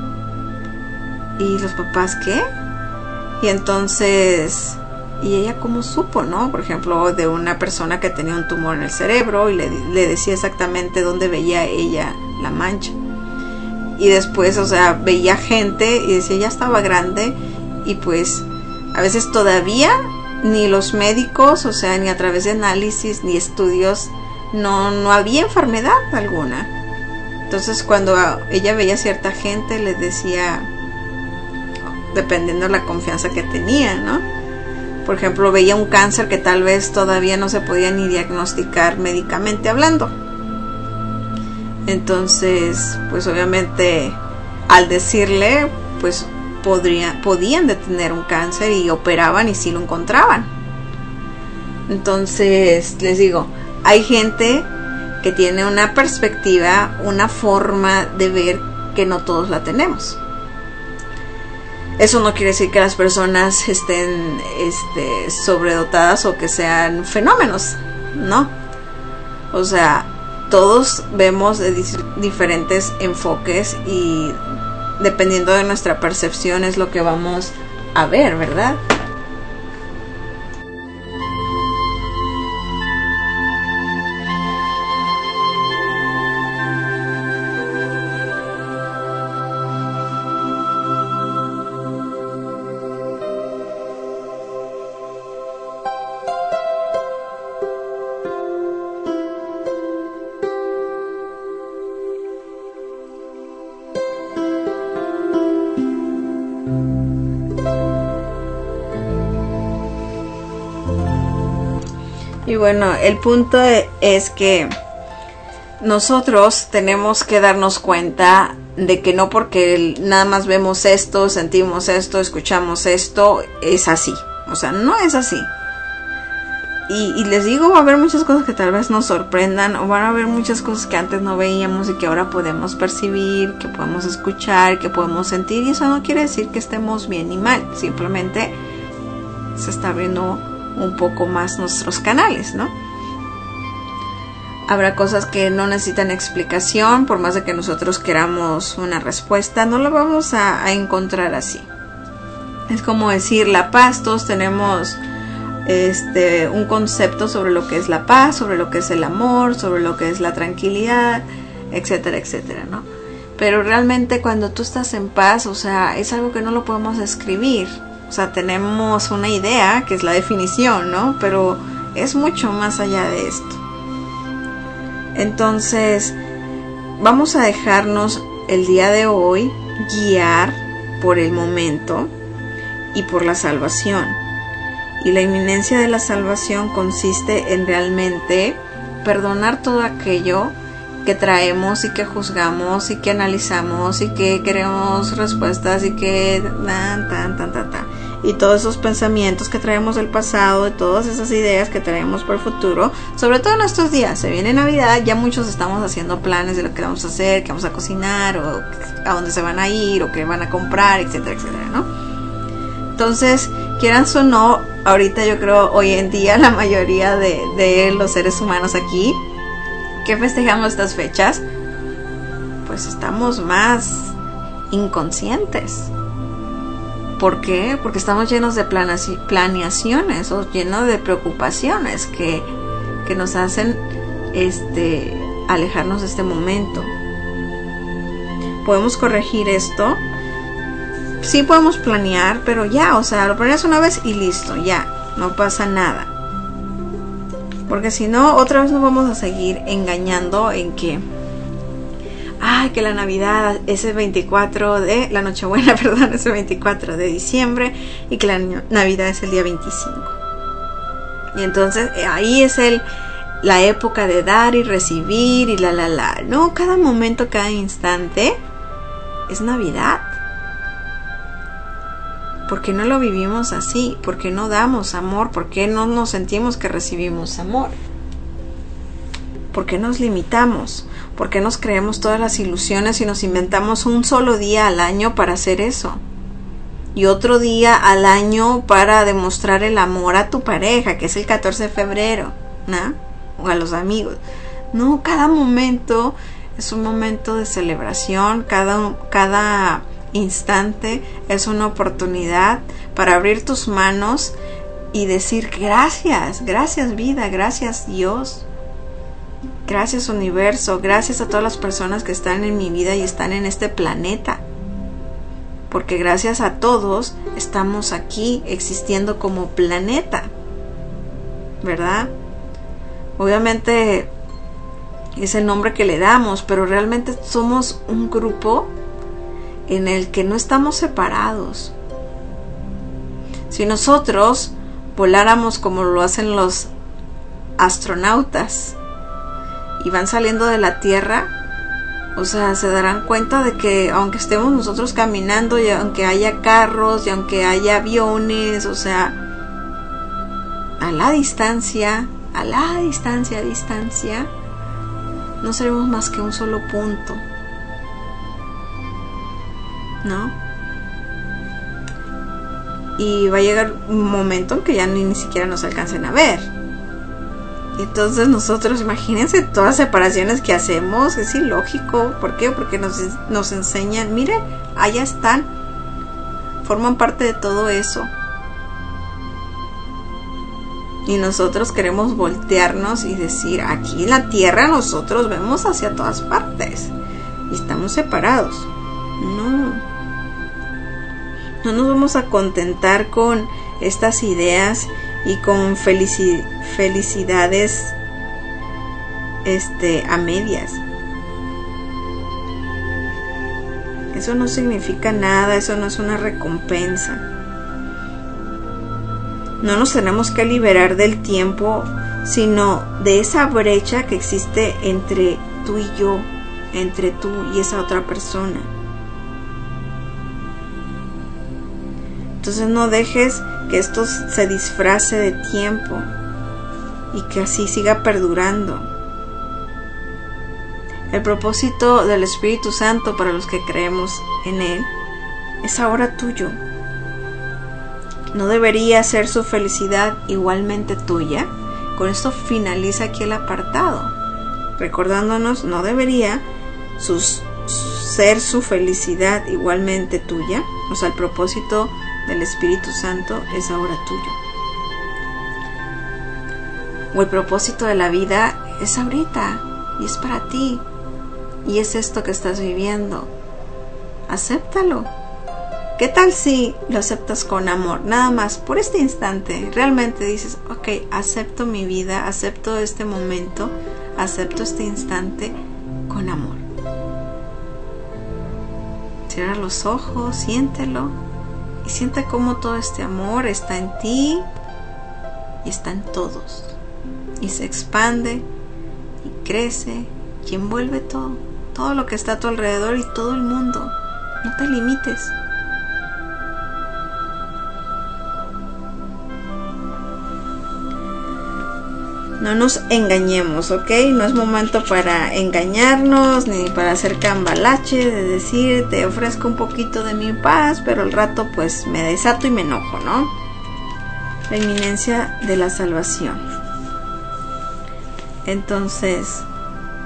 Y los papás, ¿qué? Y entonces, y ella cómo supo, ¿no? Por ejemplo, de una persona que tenía un tumor en el cerebro, y le decía exactamente dónde veía ella la mancha. Y después, o sea, veía gente y decía, ya estaba grande, y pues a veces todavía ni los médicos, o sea, ni a través de análisis ni estudios, no había enfermedad alguna. Entonces cuando ella veía cierta gente, les decía, dependiendo de la confianza que tenía, ¿no? Por ejemplo, veía un cáncer que tal vez todavía no se podía ni diagnosticar médicamente hablando. Entonces, pues obviamente, al decirle, pues podían detener un cáncer, y operaban y sí lo encontraban. Entonces, les digo, hay gente que tiene una perspectiva, una forma de ver que no todos la tenemos. Eso no quiere decir que las personas estén sobredotadas o que sean fenómenos, ¿no? O sea, todos vemos de diferentes enfoques, y dependiendo de nuestra percepción es lo que vamos a ver, ¿verdad? Y bueno, el punto es que nosotros tenemos que darnos cuenta de que no porque nada más vemos esto, sentimos esto, escuchamos esto, es así. O sea, no es así. Y les digo, va a haber muchas cosas que tal vez nos sorprendan, o van a haber muchas cosas que antes no veíamos y que ahora podemos percibir, que podemos escuchar, que podemos sentir, y eso no quiere decir que estemos bien ni mal, simplemente se está abriendo un poco más nuestros canales, ¿no? Habrá cosas que no necesitan explicación, por más de que nosotros queramos una respuesta, no la vamos a encontrar así. Es como decir la paz. Todos tenemos un concepto sobre lo que es la paz, sobre lo que es el amor, sobre lo que es la tranquilidad, etcétera, etcétera, ¿no? Pero realmente cuando tú estás en paz, o sea, es algo que no lo podemos describir. O sea, tenemos una idea que es la definición, ¿no? Pero es mucho más allá de esto. Entonces, vamos a dejarnos el día de hoy guiar por el momento y por la salvación. Y la inminencia de la salvación consiste en realmente perdonar todo aquello que traemos y que juzgamos y que analizamos y que queremos respuestas y que y todos esos pensamientos que traemos del pasado, y todas esas ideas que traemos por el futuro, sobre todo en estos días. Se viene Navidad, ya muchos estamos haciendo planes de lo que vamos a hacer, que vamos a cocinar, o a dónde se van a ir, o qué van a comprar, etcétera, etcétera, ¿no? Entonces, quieran o no, ahorita yo creo hoy en día la mayoría de los seres humanos aquí qué festejamos estas fechas? Pues estamos más inconscientes. ¿Por qué? Porque estamos llenos de planeaciones o llenos de preocupaciones que nos hacen alejarnos de este momento. ¿Podemos corregir esto? Sí podemos planear, pero ya, o sea, lo planeas una vez y listo, ya, no pasa nada. Porque si no, otra vez nos vamos a seguir engañando en que que la Navidad es el 24 de la Nochebuena, perdón, es el 24 de diciembre y que la Navidad es el día 25. Y entonces ahí es la época de dar y recibir y la. No, cada momento, cada instante es Navidad. ¿Por qué no lo vivimos así? ¿Por qué no damos amor? ¿Por qué no nos sentimos que recibimos amor? ¿Por qué nos limitamos? ¿Por qué nos creemos todas las ilusiones y nos inventamos un solo día al año para hacer eso? Y otro día al año para demostrar el amor a tu pareja, que es el 14 de febrero, ¿no? O a los amigos. No, cada momento es un momento de celebración, cada instante es una oportunidad para abrir tus manos y decir gracias vida, gracias Dios. Gracias universo, gracias a todas las personas que están en mi vida y están en este planeta. Porque gracias a todos estamos aquí existiendo como planeta. ¿Verdad? Obviamente es el nombre que le damos, pero realmente somos un grupo en el que no estamos separados. Si nosotros voláramos como lo hacen los astronautas, y van saliendo de la Tierra, o sea, se darán cuenta de que aunque estemos nosotros caminando y aunque haya carros y aunque haya aviones, o sea, a la distancia, no seremos más que un solo punto, ¿no? Y va a llegar un momento en que ya ni siquiera nos alcancen a ver. Entonces nosotros, imagínense todas las separaciones que hacemos, es ilógico. ¿Por qué? Porque nos enseñan, miren, allá están, forman parte de todo eso. Y nosotros queremos voltearnos y decir, aquí en la Tierra nosotros vemos hacia todas partes y estamos separados. No nos vamos a contentar con estas ideas y con felicidades a medias. Eso no significa nada, eso no es una recompensa. No nos tenemos que liberar del tiempo, sino de esa brecha que existe entre tú y yo, entre tú y esa otra persona. Entonces no dejes que esto se disfrace de tiempo y que así siga perdurando. El propósito del Espíritu Santo para los que creemos en Él es ahora tuyo. ¿No debería ser su felicidad igualmente tuya? Con esto finaliza aquí el apartado, recordándonos, no debería ser su felicidad igualmente tuya. O sea, el propósito del Espíritu Santo es ahora tuyo. O el propósito de la vida es ahorita y es para ti y es esto que estás viviendo. Acéptalo. ¿Qué tal si lo aceptas con amor? Nada más por este instante realmente dices, ok, acepto mi vida, acepto este momento, acepto este instante con amor. Cierra los ojos, siéntelo y siente cómo todo este amor está en ti y está en todos y se expande y crece y envuelve todo lo que está a tu alrededor y todo el mundo. No te limites. No nos engañemos, ¿ok? No es momento para engañarnos ni para hacer cambalache, de decir, te ofrezco un poquito de mi paz, pero al rato pues me desato y me enojo, ¿no? La inminencia de la salvación. Entonces,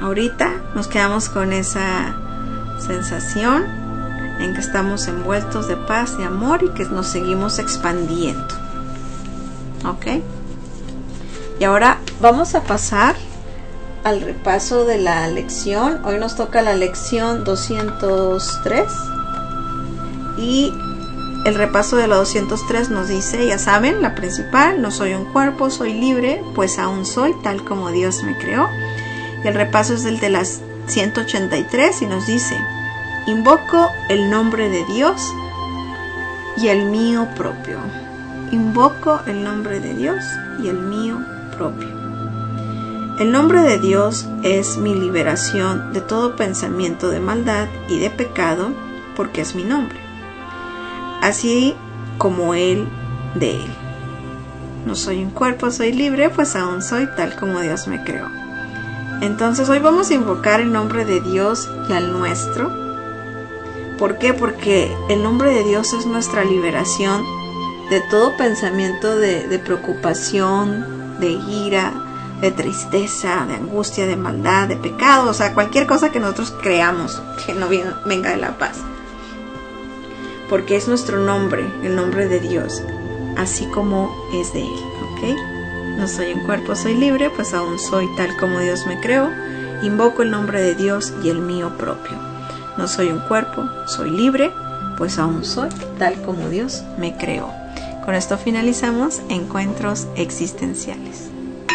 ahorita nos quedamos con esa sensación en que estamos envueltos de paz, de amor y que nos seguimos expandiendo. ¿Ok? Y ahora vamos a pasar al repaso de la lección. Hoy nos toca la lección 203 y el repaso de la 203 nos dice, ya saben, la principal: no soy un cuerpo, soy libre, pues aún soy tal como Dios me creó. Y el repaso es el de las 183 y nos dice: invoco el nombre de Dios y el mío propio. Invoco el nombre de Dios y el mío propio. El nombre de Dios es mi liberación de todo pensamiento de maldad y de pecado, porque es mi nombre, así como Él de Él. No soy un cuerpo, soy libre, pues aún soy tal como Dios me creó. Entonces hoy vamos a invocar el nombre de Dios y al nuestro. ¿Por qué? Porque el nombre de Dios es nuestra liberación de todo pensamiento de preocupación, de ira, de tristeza, de angustia, de maldad, de pecado, o sea, cualquier cosa que nosotros creamos que no venga de la paz. Porque es nuestro nombre, el nombre de Dios, así como es de Él, ¿ok? No soy un cuerpo, soy libre, pues aún soy tal como Dios me creó. Invoco el nombre de Dios y el mío propio. No soy un cuerpo, soy libre, pues aún soy tal como Dios me creó. Con esto finalizamos Encuentros Existenciales.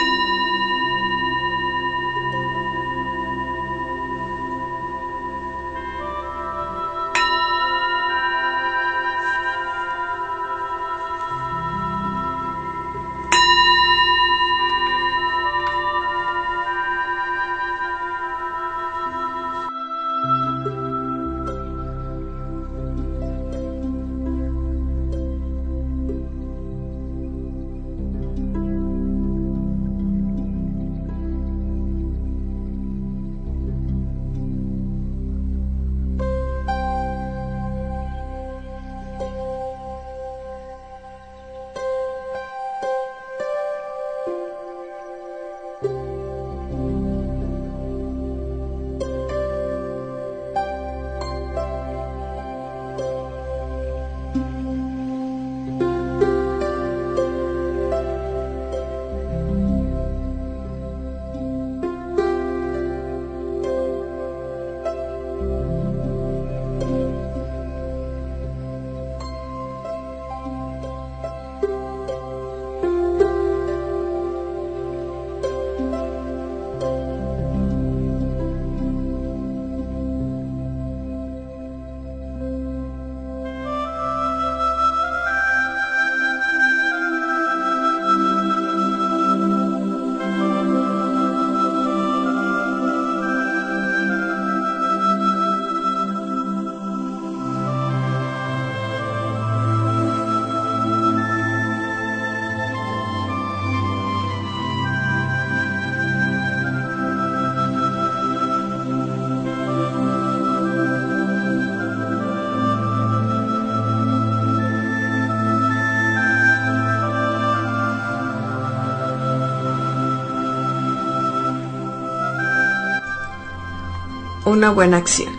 Una buena acción.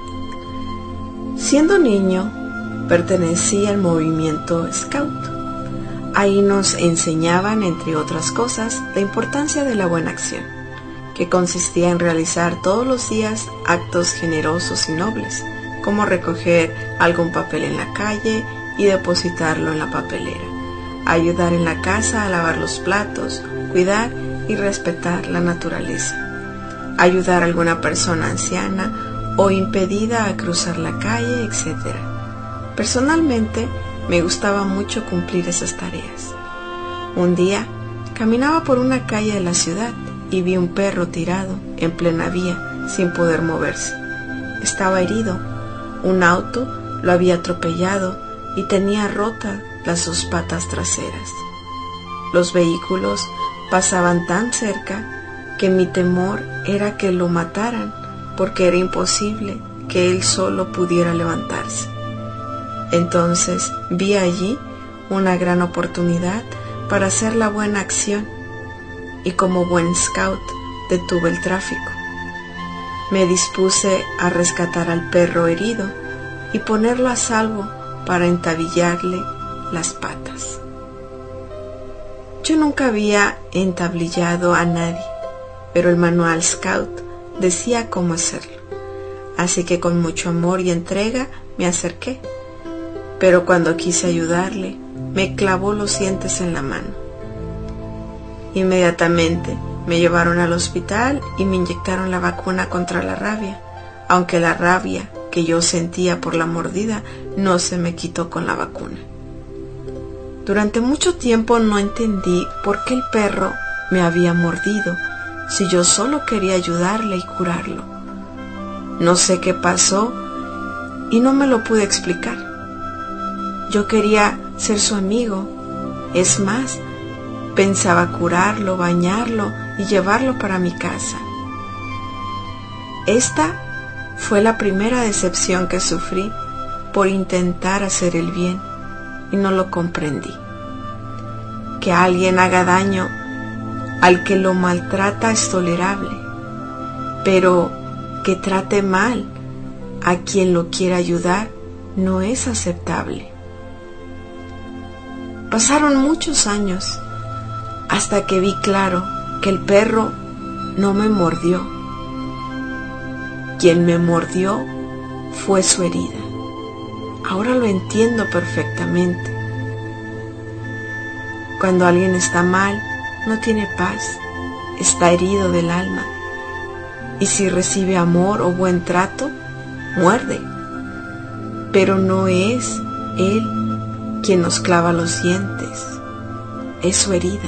Siendo niño, pertenecía al movimiento Scout. Ahí nos enseñaban, entre otras cosas, la importancia de la buena acción, que consistía en realizar todos los días actos generosos y nobles, como recoger algún papel en la calle y depositarlo en la papelera, ayudar en la casa a lavar los platos, cuidar y respetar la naturaleza, ayudar a alguna persona anciana o impedida a cruzar la calle, etc. Personalmente, me gustaba mucho cumplir esas tareas. Un día, caminaba por una calle de la ciudad y vi un perro tirado en plena vía, sin poder moverse. Estaba herido. Un auto lo había atropellado y tenía rotas las 2 patas traseras. Los vehículos pasaban tan cerca que mi temor era que lo mataran, porque era imposible que él solo pudiera levantarse. Entonces vi allí una gran oportunidad para hacer la buena acción y como buen scout detuve el tráfico. me dispuse a rescatar al perro herido y ponerlo a salvo para entablillarle las patas. Yo nunca había entablillado a nadie, pero el manual Scout decía cómo hacerlo, así que con mucho amor y entrega me acerqué, pero cuando quise ayudarle, me clavó los dientes en la mano. Inmediatamente me llevaron al hospital y me inyectaron la vacuna contra la rabia, aunque la rabia que yo sentía por la mordida no se me quitó con la vacuna. Durante mucho tiempo no entendí por qué el perro me había mordido, si yo solo quería ayudarle y curarlo. No sé qué pasó y no me lo pude explicar. Yo quería ser su amigo, es más, pensaba curarlo, bañarlo y llevarlo para mi casa. Esta fue la primera decepción que sufrí por intentar hacer el bien y no lo comprendí. Que alguien haga daño al que lo maltrata es tolerable, pero que trate mal a quien lo quiera ayudar no es aceptable. Pasaron muchos años hasta que vi claro que el perro no me mordió. Quien me mordió fue su herida. Ahora lo entiendo perfectamente. Cuando alguien está mal, no tiene paz, está herido del alma. Y si recibe amor o buen trato, muerde. Pero no es él quien nos clava los dientes, es su herida.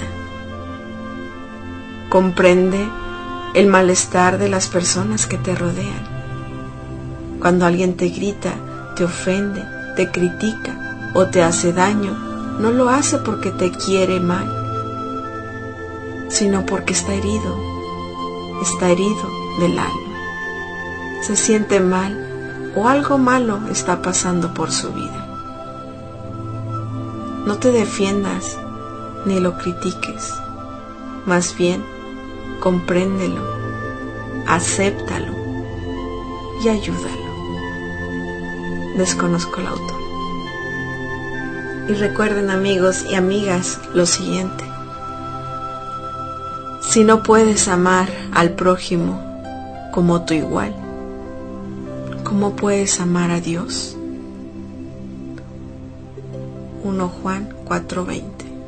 Comprende el malestar de las personas que te rodean. Cuando alguien te grita, te ofende, te critica o te hace daño, no lo hace porque te quiere mal, sino porque está herido del alma. Se siente mal o algo malo está pasando por su vida. No te defiendas ni lo critiques, más bien compréndelo, acéptalo y ayúdalo. Desconozco el autor. Y recuerden, amigos y amigas, lo siguiente: si no puedes amar al prójimo como tu igual, ¿cómo puedes amar a Dios? 1 Juan 4:20.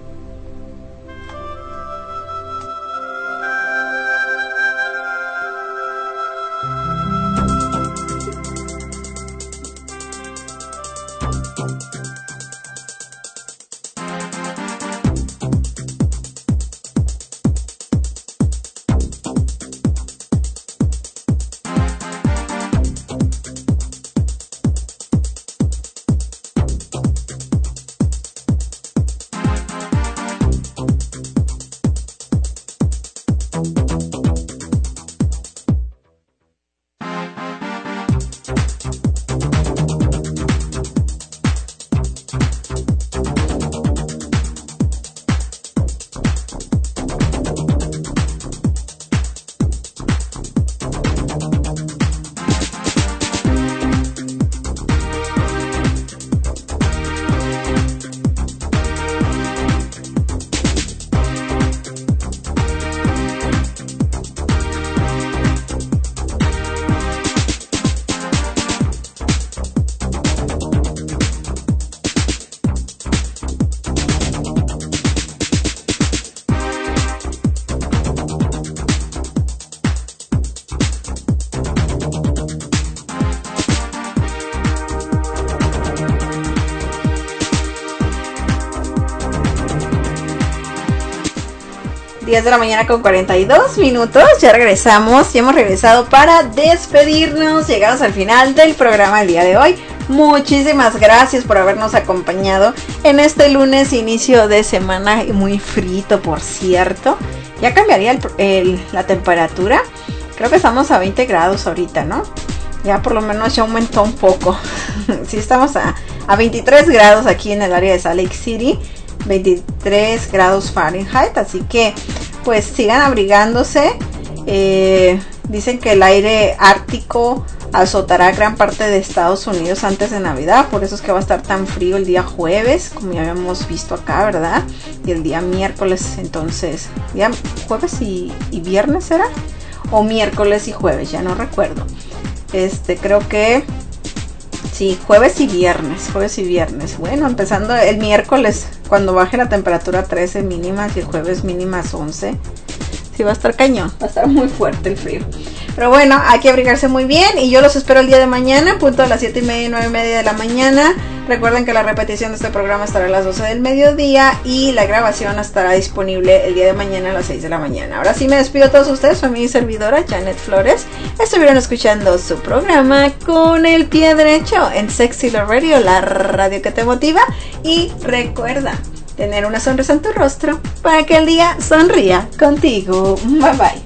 De la mañana con 42 minutos. Ya regresamos, ya hemos regresado para despedirnos. Llegamos al final del programa el día de hoy. Muchísimas gracias por habernos acompañado en este lunes, inicio de semana muy frito, por cierto. Ya cambiaría la temperatura. Creo que estamos a 20 grados ahorita, ¿no? Ya por lo menos ya aumentó un poco. Sí, estamos a 23 grados aquí en el área de Salt Lake City. 23 grados Fahrenheit, así que pues sigan abrigándose. Dicen que el aire ártico azotará gran parte de Estados Unidos antes de Navidad, por eso es que va a estar tan frío el día jueves, como ya habíamos visto acá, ¿verdad? Y el día miércoles, entonces, ¿día jueves y viernes era? O miércoles y jueves, ya no recuerdo. Creo que sí, jueves y viernes. Bueno, empezando el miércoles, cuando baje la temperatura a 13 mínimas y el jueves mínimas 11. Sí, va a estar cañón, va a estar muy fuerte el frío. Pero bueno, hay que abrigarse muy bien y yo los espero el día de mañana, punto a las 7:30 y 9:30 de la mañana. Recuerden que la repetición de este programa estará a las 12 del mediodía y la grabación estará disponible el día de mañana a las 6 de la mañana. Ahora sí me despido a todos ustedes, soy mi servidora Janet Flores. Estuvieron escuchando su programa Con el Pie Derecho en Sexy Love Radio, la radio que te motiva. Y recuerda tener una sonrisa en tu rostro para que el día sonría contigo. Bye bye.